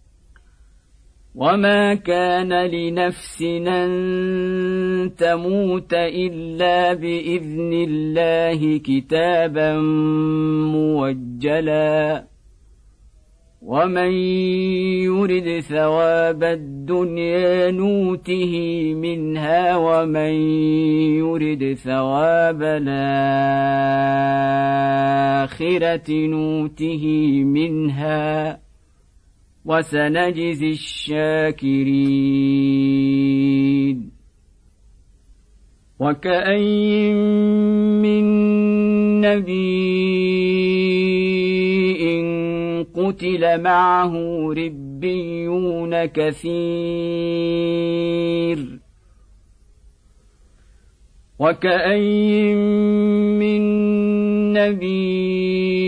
وما كان لنفس أن تموت إلا بإذن الله كتابا موجلا ومن يرد ثواب الدنيا نوته منها ومن يرد ثواب الآخرة نوته منها وسنجزي الشاكرين وكأين من نبي قتل معه ربيون كثير وكأين من نبي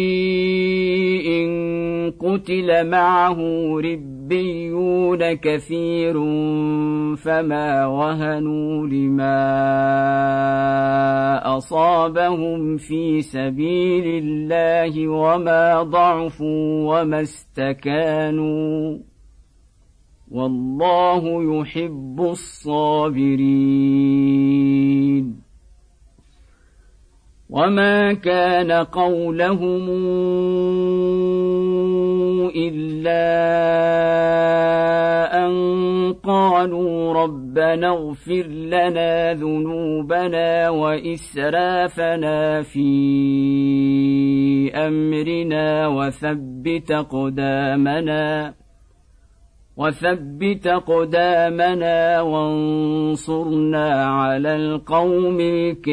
قتل معه ربيون كثير فما وهنوا لما أصابهم في سبيل الله وما ضعفوا وما استكانوا والله يحب الصابرين وما كان قولهم إلا أن قالوا ربنا اغفر لنا ذنوبنا وإسرافنا في أمرنا وثبت أقدامنا وثبت أقدامنا وانصرنا على القوم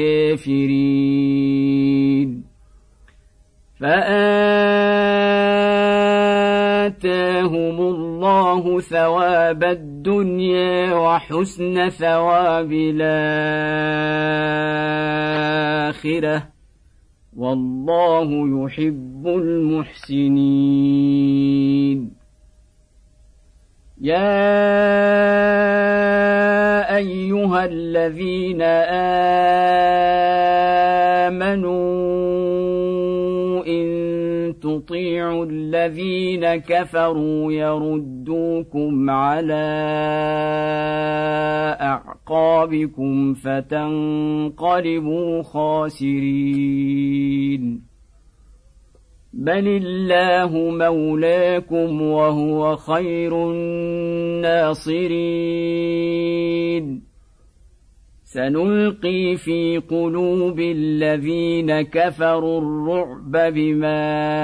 الكافرين فآتاهم الله ثواب الدنيا وحسن ثواب الآخرة والله يحب المحسنين يا أيها الذين آمنوا إن تطيعوا الذين كفروا يردوكم على أعقابكم فتنقلبوا خاسرين بل الله مولاكم وهو خير الناصرين سنلقي في قلوب الذين كفروا الرعب بما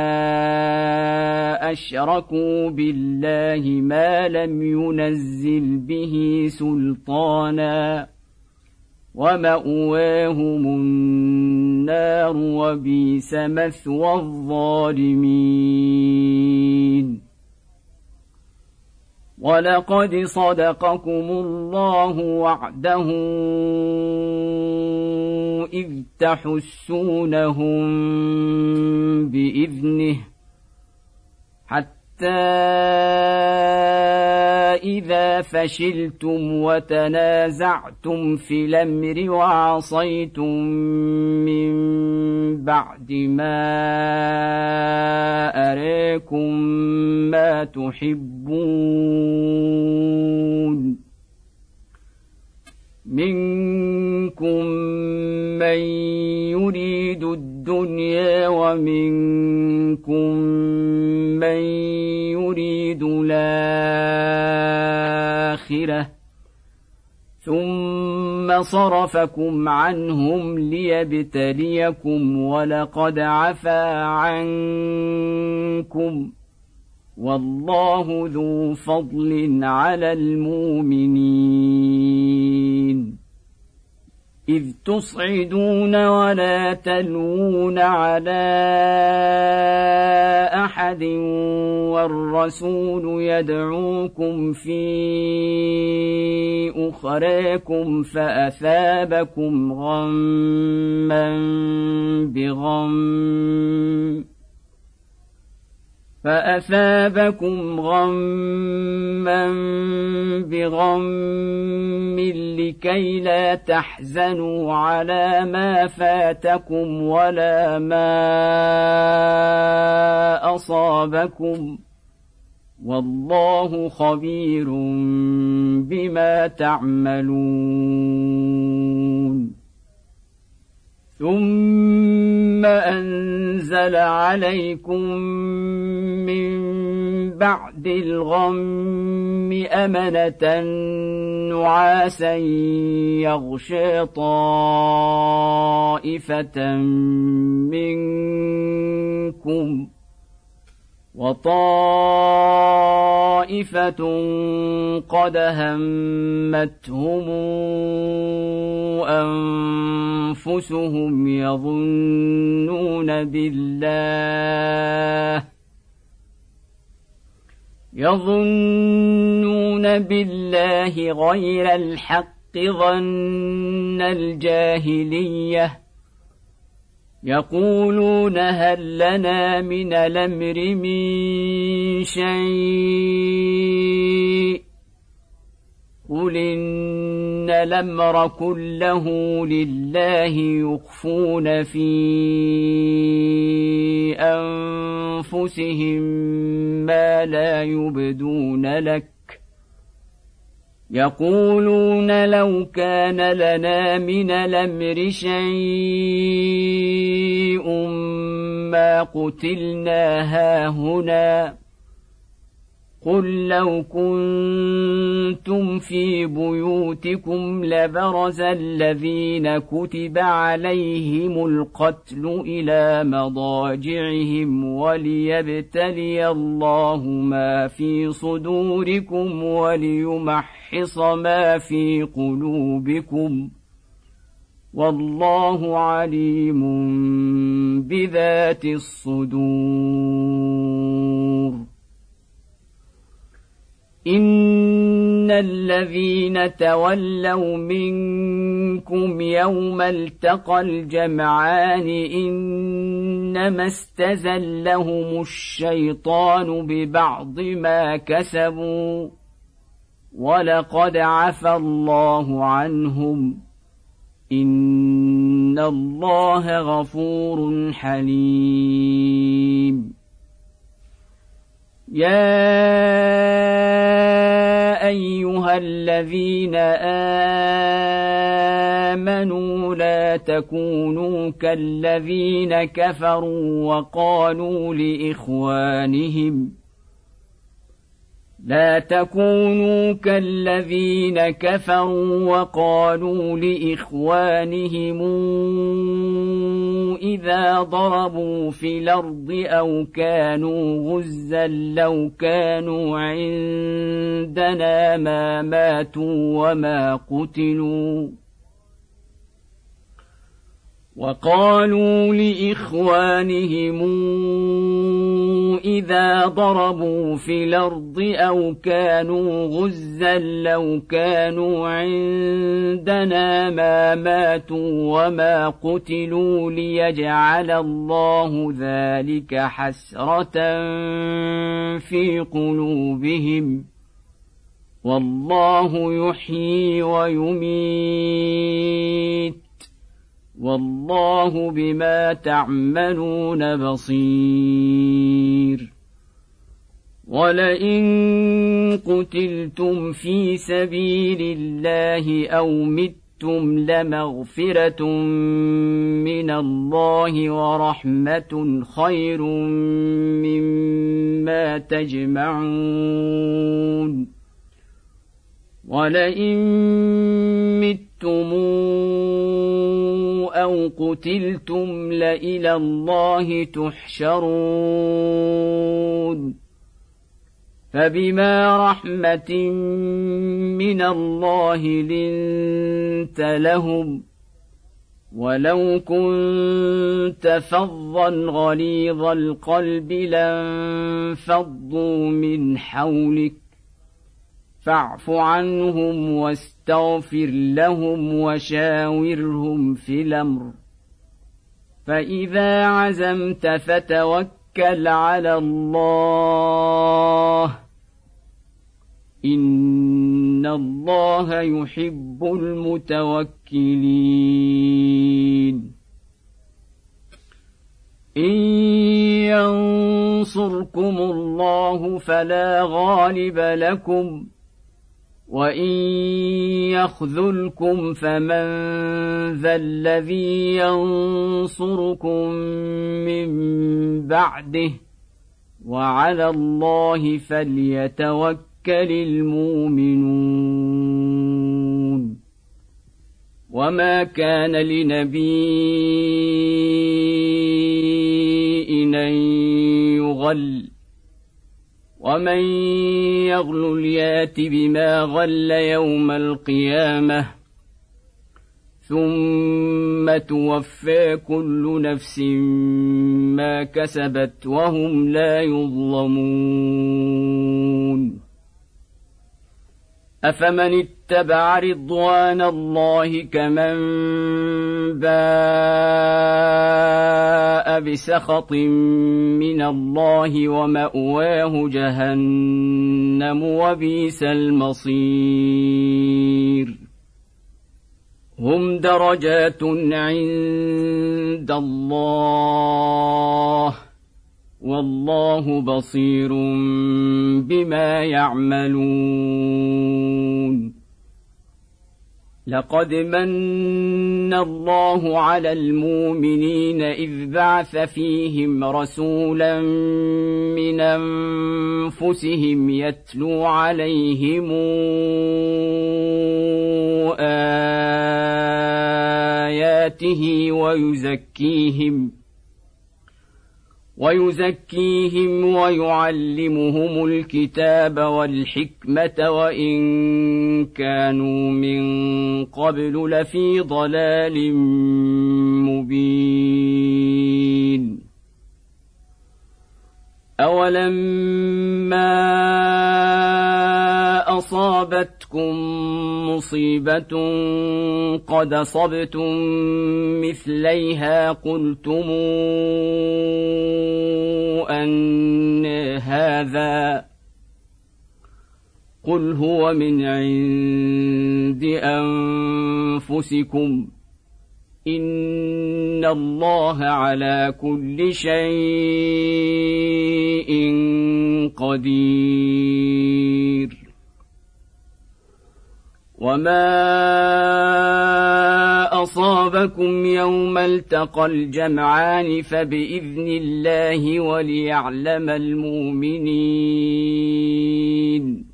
أشركوا بالله ما لم ينزل به سلطانا ومأواهم النار وبئس مثوى الظالمين ولقد صدقكم الله وعده إذ تحسونهم بإذنه حتى إذا فشلتم وتنازعتم في الأمر وعصيتم من بعد ما أراكم ما تحبون منكم من يريد الدنيا ومنكم من يريد الآخرة ثم صرفكم عنهم ليبتليكم ولقد عفا عنكم والله ذو فضل على المؤمنين إذ تصعدون ولا تلوون على أحد والرسول يدعوكم في أخراكم فأثابكم غما بغم فأثابكم غما بغم لكي لا تحزنوا على ما فاتكم ولا ما أصابكم والله خبير بما تعملون ثم أنزل عليكم من بعد الغم أمنة نعاسا يغشى طائفة منكم وطائفة قد همتهم أنفسهم يظنون بالله يظنون بالله غير الحق ظن الجاهلية يقولون هل لنا من الأمر من شيء قل إن الأمر كله لله يخفون في أنفسهم ما لا يبدون لك يقولون لو كان لنا من الأمر شيء ما قتلنا هاهنا قل لو كنتم في بيوتكم لبرز الذين كتب عليهم القتل إلى مضاجعهم وليبتلي الله ما في صدوركم وليمحص ما في قلوبكم والله عليم بذات الصدور إن الذين تولوا منكم يوم التقى الجمعان إنما استزلهم الشيطان ببعض ما كسبوا ولقد عفا الله عنهم إن الله غفور حليم يا أيها الذين آمنوا لا تكونوا كالذين كفروا وقالوا لإخوانهم لا تكونوا كالذين كفروا وقالوا لإخوانهم إذا ضربوا في الأرض أو كانوا غزا لو كانوا عندنا ما ماتوا وما قتلوا وقالوا لإخوانهم إذا ضربوا في الأرض أو كانوا غزا لو كانوا عندنا ما ماتوا وما قتلوا ليجعل الله ذلك حسرة في قلوبهم والله يحيي ويميت والله بما تعملون بصير ولئن قتلتم في سبيل الله أو متم لمغفرة من الله ورحمة خير مما تجمعون ولئن متم أو قتلتم لإلى الله تحشرون فبما رحمة من الله لنت لهم ولو كنت فظا غليظ القلب لانفضوا من حولك فاعف عنهم واستغفر لهم وشاورهم في الأمر فإذا عزمت فتوكل على الله إن الله يحب المتوكلين إن ينصركم الله فلا غالب لكم وإن يخذلكم فمن ذا الذي ينصركم من بعده وعلى الله فليتوكل المؤمنون وما كان لنبي أن يغل ومن يغل يات بما غل يوم القيامة ثم توفى كل نفس ما كسبت وهم لا يظلمون أفمن اتبع رضوان الله كمن باء بسخط من الله ومأواه جهنم وبئس المصير هم درجات عند الله والله بصير بما يعملون لقد من الله على المؤمنين إذ بعث فيهم رسولا من أنفسهم يتلو عليهم آياته ويزكيهم ويزكيهم ويعلمهم الكتاب والحكمة وإن كانوا من قبل لفي ضلال مبين أولما أصابتكم مصيبة قد أصبتم مثليها قلتم أن هذا قل هو من عند أنفسكم إن الله على كل شيء قدير وما أصابكم يوم التقى الجمعان فبإذن الله وليعلم المؤمنين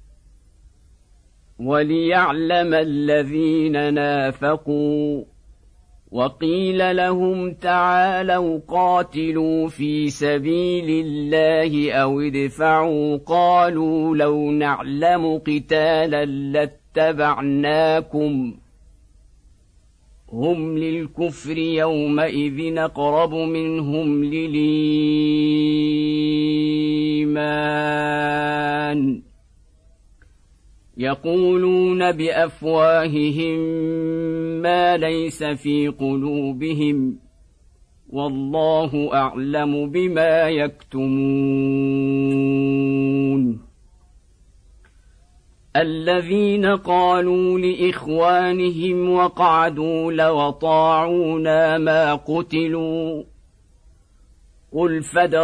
وليعلم الذين نافقوا وقيل لهم تعالوا قاتلوا في سبيل الله أو ادفعوا قالوا لو نعلم قتالا لاتبعناكم هم للكفر يومئذ أقرب منهم للإيمان يقولون بأفواههم ما ليس في قلوبهم والله أعلم بما يكتمون الذين قالوا لإخوانهم وقعدوا لو طاعونا ما قتلوا قل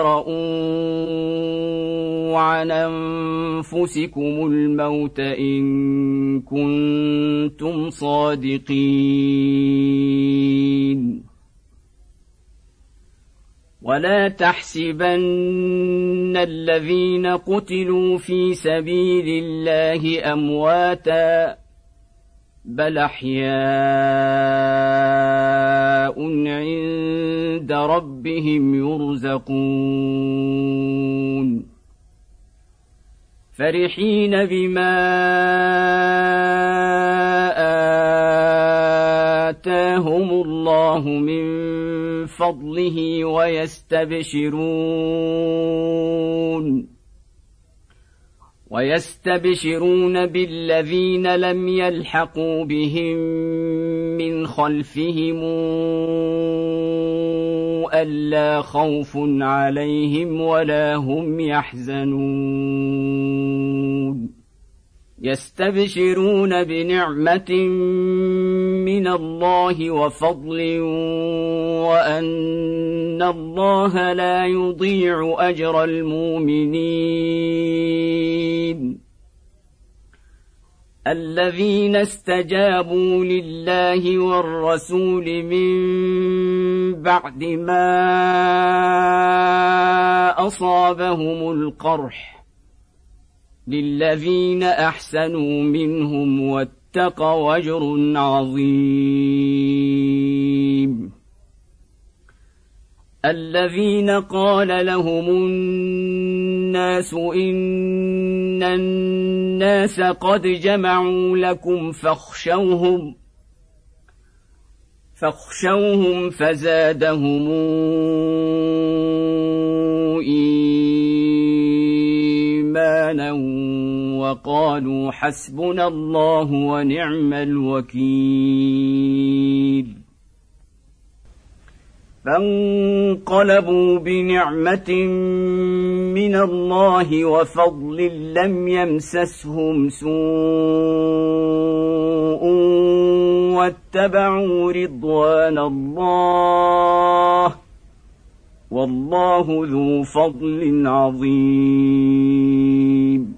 فادرءوا عن أنفسكم الموت إن كنتم صادقين ولا تحسبن الذين قتلوا في سبيل الله أمواتا بل أحياء عند ربهم يرزقون فرحين بما آتاهم الله من فضله ويستبشرون ويستبشرون بالذين لم يلحقوا بهم من خلفهم ألا خوف عليهم ولا هم يحزنون يستبشرون بنعمة من الله وفضل وأن الله لا يضيع أجر المؤمنين الذين استجابوا لله والرسول من بعد ما أصابهم القرح للذين أحسنوا منهم واتقوا أجر عظيم الذين قال لهم الناس إن الناس قد جمعوا لكم فاخشوهم فاخشوهم فزادهم إيمانا وقالوا حسبنا الله ونعم الوكيل فانقلبوا بنعمة من الله وفضل لم يمسسهم سوء واتبعوا رضوان الله والله ذو فضل عظيم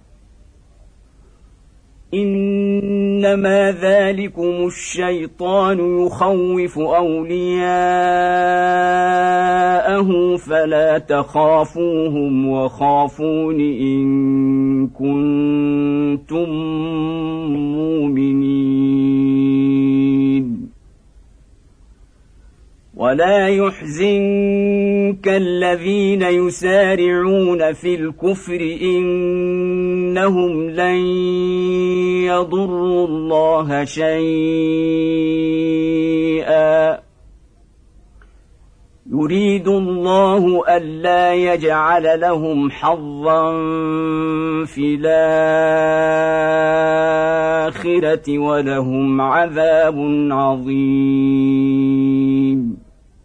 إنما ذلكم الشيطان يخوف أولياءه فلا تخافوهم وخافون إن كنتم مؤمنين ولا يحزنك الذين يسارعون في الكفر إنهم لن يضروا الله شيئا يريد الله ألا يجعل لهم حظا في الآخرة ولهم عذاب عظيم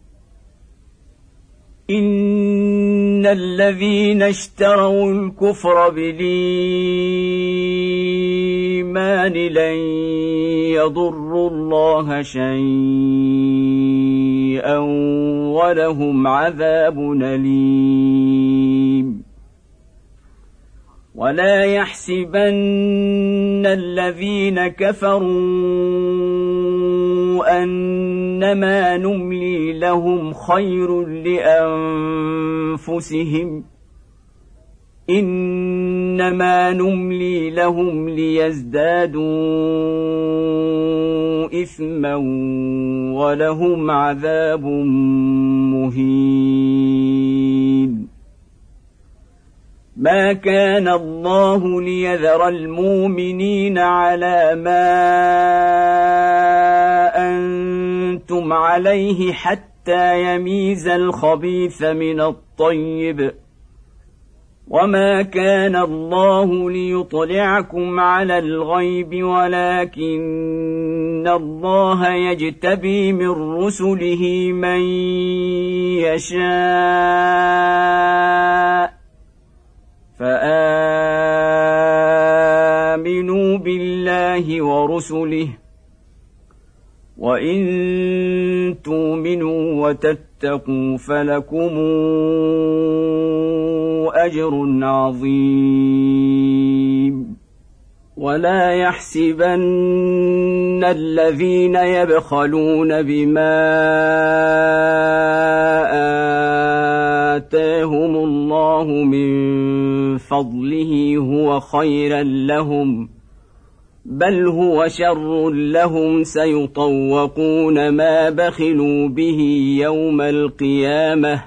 إن الذين اشتروا الكفر بالإيمان لن يضروا الله شيئا ولهم عذاب أليم ولا يحسبن الذين كفروا أنما نملي لهم خير لأنفسهم إنما نملي لهم ليزدادوا إثما ولهم عذاب مهين ما كان الله ليذر المؤمنين على ما أنتم عليه حتى يميز الخبيث من الطيب وما كان الله ليطلعكم على الغيب ولكن الله يجتبي من رسله من يشاء فآمنوا فآمنوا بالله ورسله وإن تؤمنوا وتتقوا فلكم أجر عظيم ولا يحسبن الذين يبخلون بما آتاهم الله من فضله هو خيرا لهم بل هو شر لهم سيطوقون ما بخلوا به يوم القيامة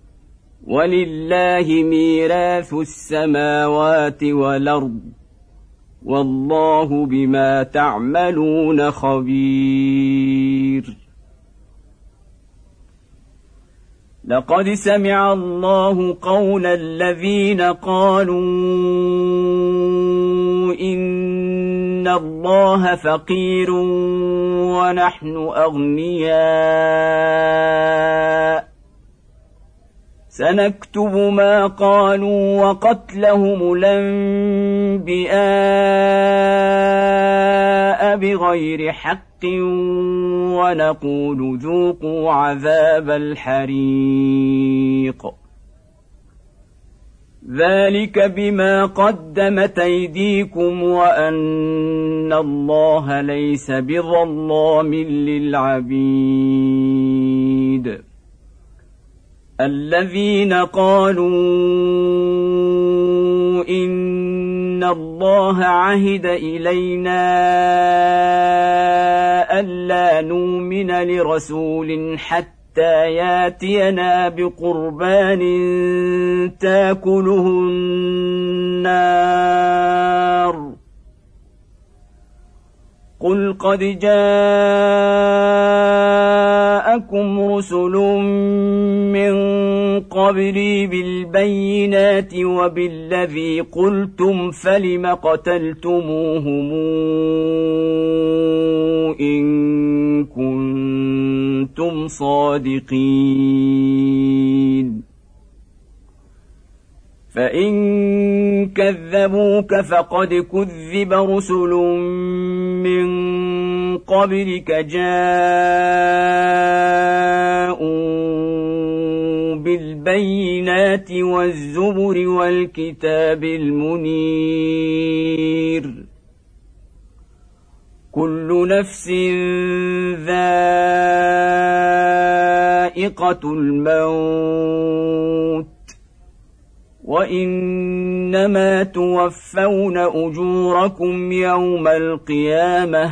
ولله ميراث السماوات والأرض والله بما تعملون خبير لقد سمع الله قول الذين قالوا إن الله فقير ونحن أغنياء سنكتب ما قالوا وقتلهم الأنبياء بغير حق ونقول ذوقوا عذاب الحريق ذلك بما قدمت أيديكم وأن الله ليس بظلام للعبيد الذين قالوا إن الله عهد إلينا ألا نؤمن لرسول حتى ياتينا بقربان تاكله النار قل قد جاءكم رسل من قبلي بالبينات وبالذي قلتم فلم قتلتموهم إن كنتم صادقين فإن كذبوك فقد كذب رسل من قبلك جاءوا بالبينات والزبر والكتاب المنير كل نفس ذائقة الموت وإنما توفون أجوركم يوم القيامة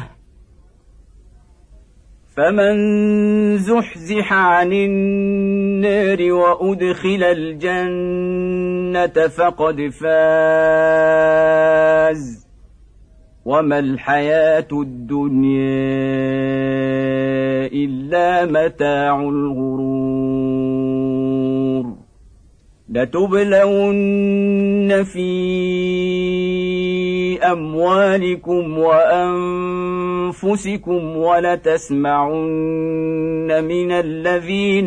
فمن زحزح عن النار وأدخل الجنة فقد فاز وما الحياة الدنيا إلا متاع الغرور لتبلون في أموالكم وأنفسكم ولتسمعن من الذين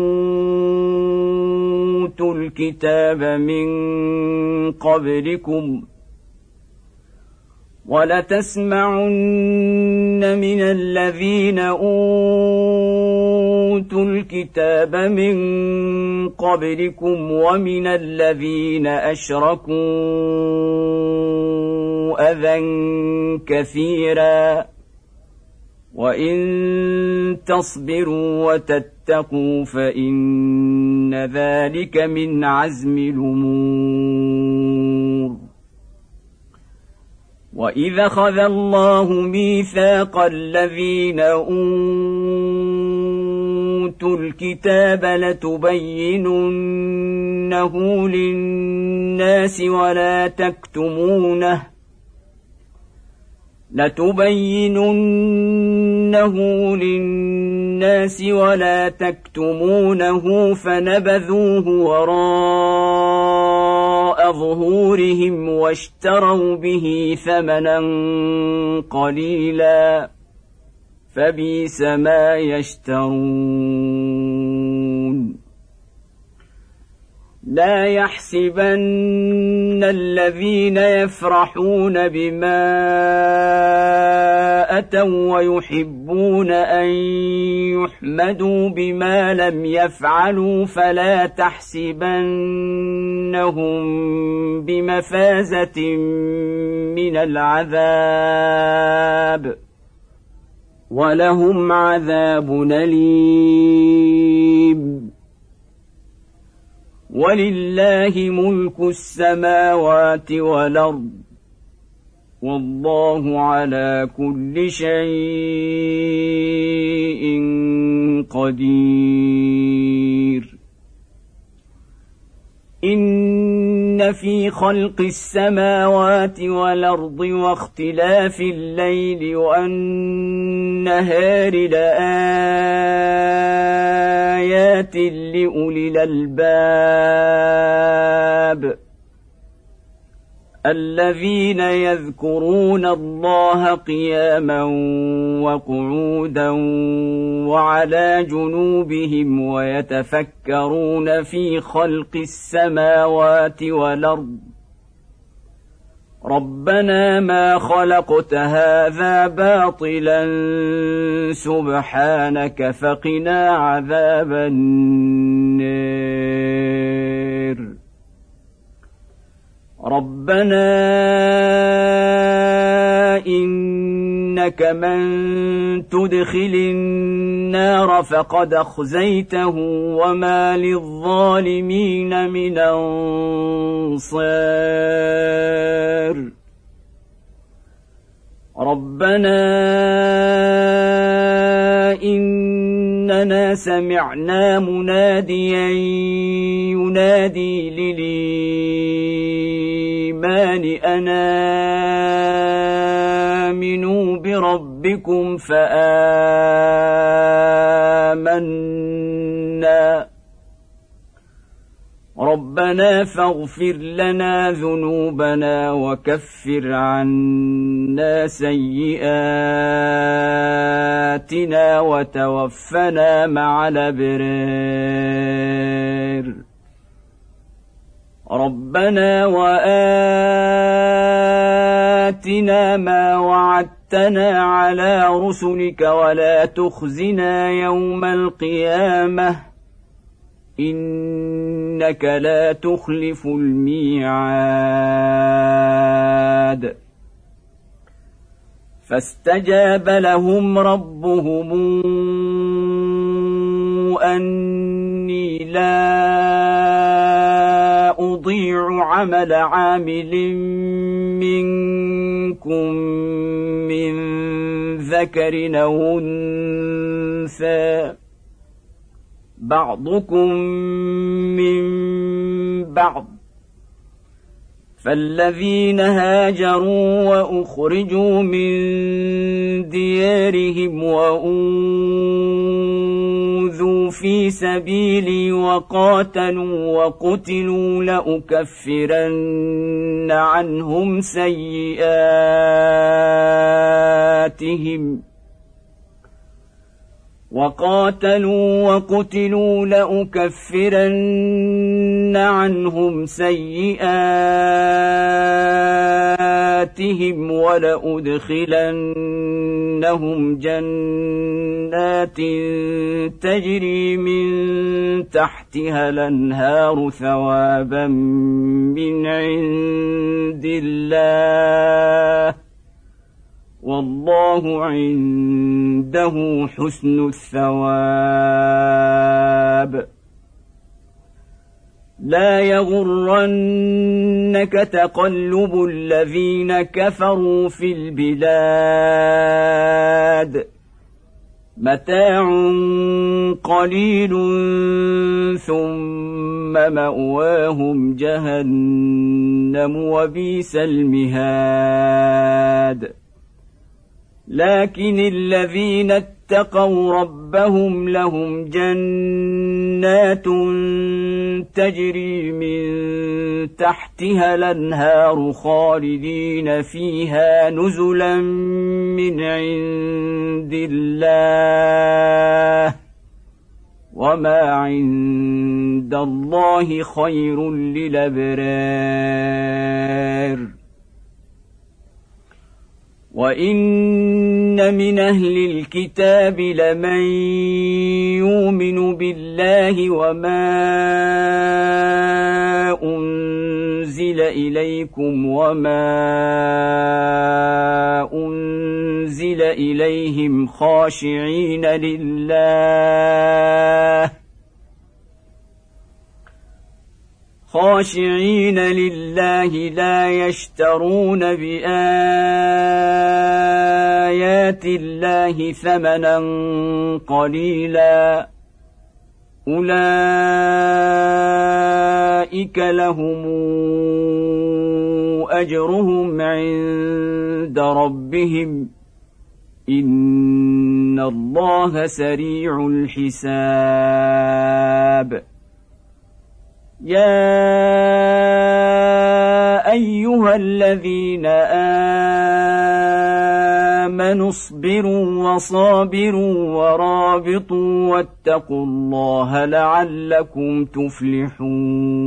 أوتوا الكتاب من قبلكم ولتسمعن من الذين أوتوا الكتاب من قبلكم ومن الذين أشركوا أذى كثيرا وإن تصبروا وتتقوا فإن ذلك من عزم الأمور وإذا أخذ الله ميثاق الذين أوتوا الكتاب لتبيننه للناس ولا تكتمونه لتبيننه للناس ولا تكتمونه فنبذوه وراء ظهورهم واشتروا به ثمنا قليلا فبئس ما يشترون لا يحسبن الذين يفرحون بما أتوا ويحبون أن يحمدوا بما لم يفعلوا فلا تحسبنهم بمفازة من العذاب ولهم عذاب أليم. ولله ملك السماوات والأرض والله على كل شيء قدير. إن في خلق السماوات والأرض واختلاف الليل والنهار لآيات لأولي الألباب الذين يذكرون الله قياما وقعودا وعلى جنوبهم ويتفكرون في خلق السماوات والأرض ربنا ما خلقت هذا باطلا سبحانك فقنا عذاب النار. ربنا إنك من تدخل النار فقد أخزيته وما للظالمين من أنصار. ربنا إننا سمعنا مناديا ينادي للإيمان أن آمنوا بربكم فآمنا ربنا فاغفر لنا ذنوبنا وكفر عنا سيئاتنا وتوفنا مع الأبرار. ربنا وآتنا ما وعدتنا على رسلك ولا تخزنا يوم القيامة إنك لا تخلف الميعاد. فاستجاب لهم ربهم أني لا أضيع عمل عامل منكم من ذكر أو أنثى بعضكم من بعض فالذين هاجروا وأخرجوا من ديارهم وأوذوا في سبيلي وقاتلوا وقتلوا لأكفرن عنهم سيئاتهم وقاتلوا وقتلوا لأكفرن عنهم سيئاتهم ولأدخلنهم جنات تجري من تحتها الأنهار ثوابا من عند الله والله عنده حسن الثواب. لا يغرنك تقلب الذين كفروا في البلاد متاع قليل ثم مأواهم جهنم وبئس المهاد. لكن الذين اتقوا ربهم لهم جنات تجري من تحتها الأنهار خالدين فيها نزلا من عند الله وما عند عند الله خير للأبرار وإن من أهل الكتاب لمن يؤمن بالله وما أنزل إليكم وما أنزل إليهم خاشعين لله خاشعين لله لا يشترون بآيات الله ثمنا قليلا أولئك لهم أجرهم عند ربهم إن الله سريع الحساب يا أيها الذين آمنوا اصبروا وصابروا ورابطوا واتقوا الله لعلكم تفلحون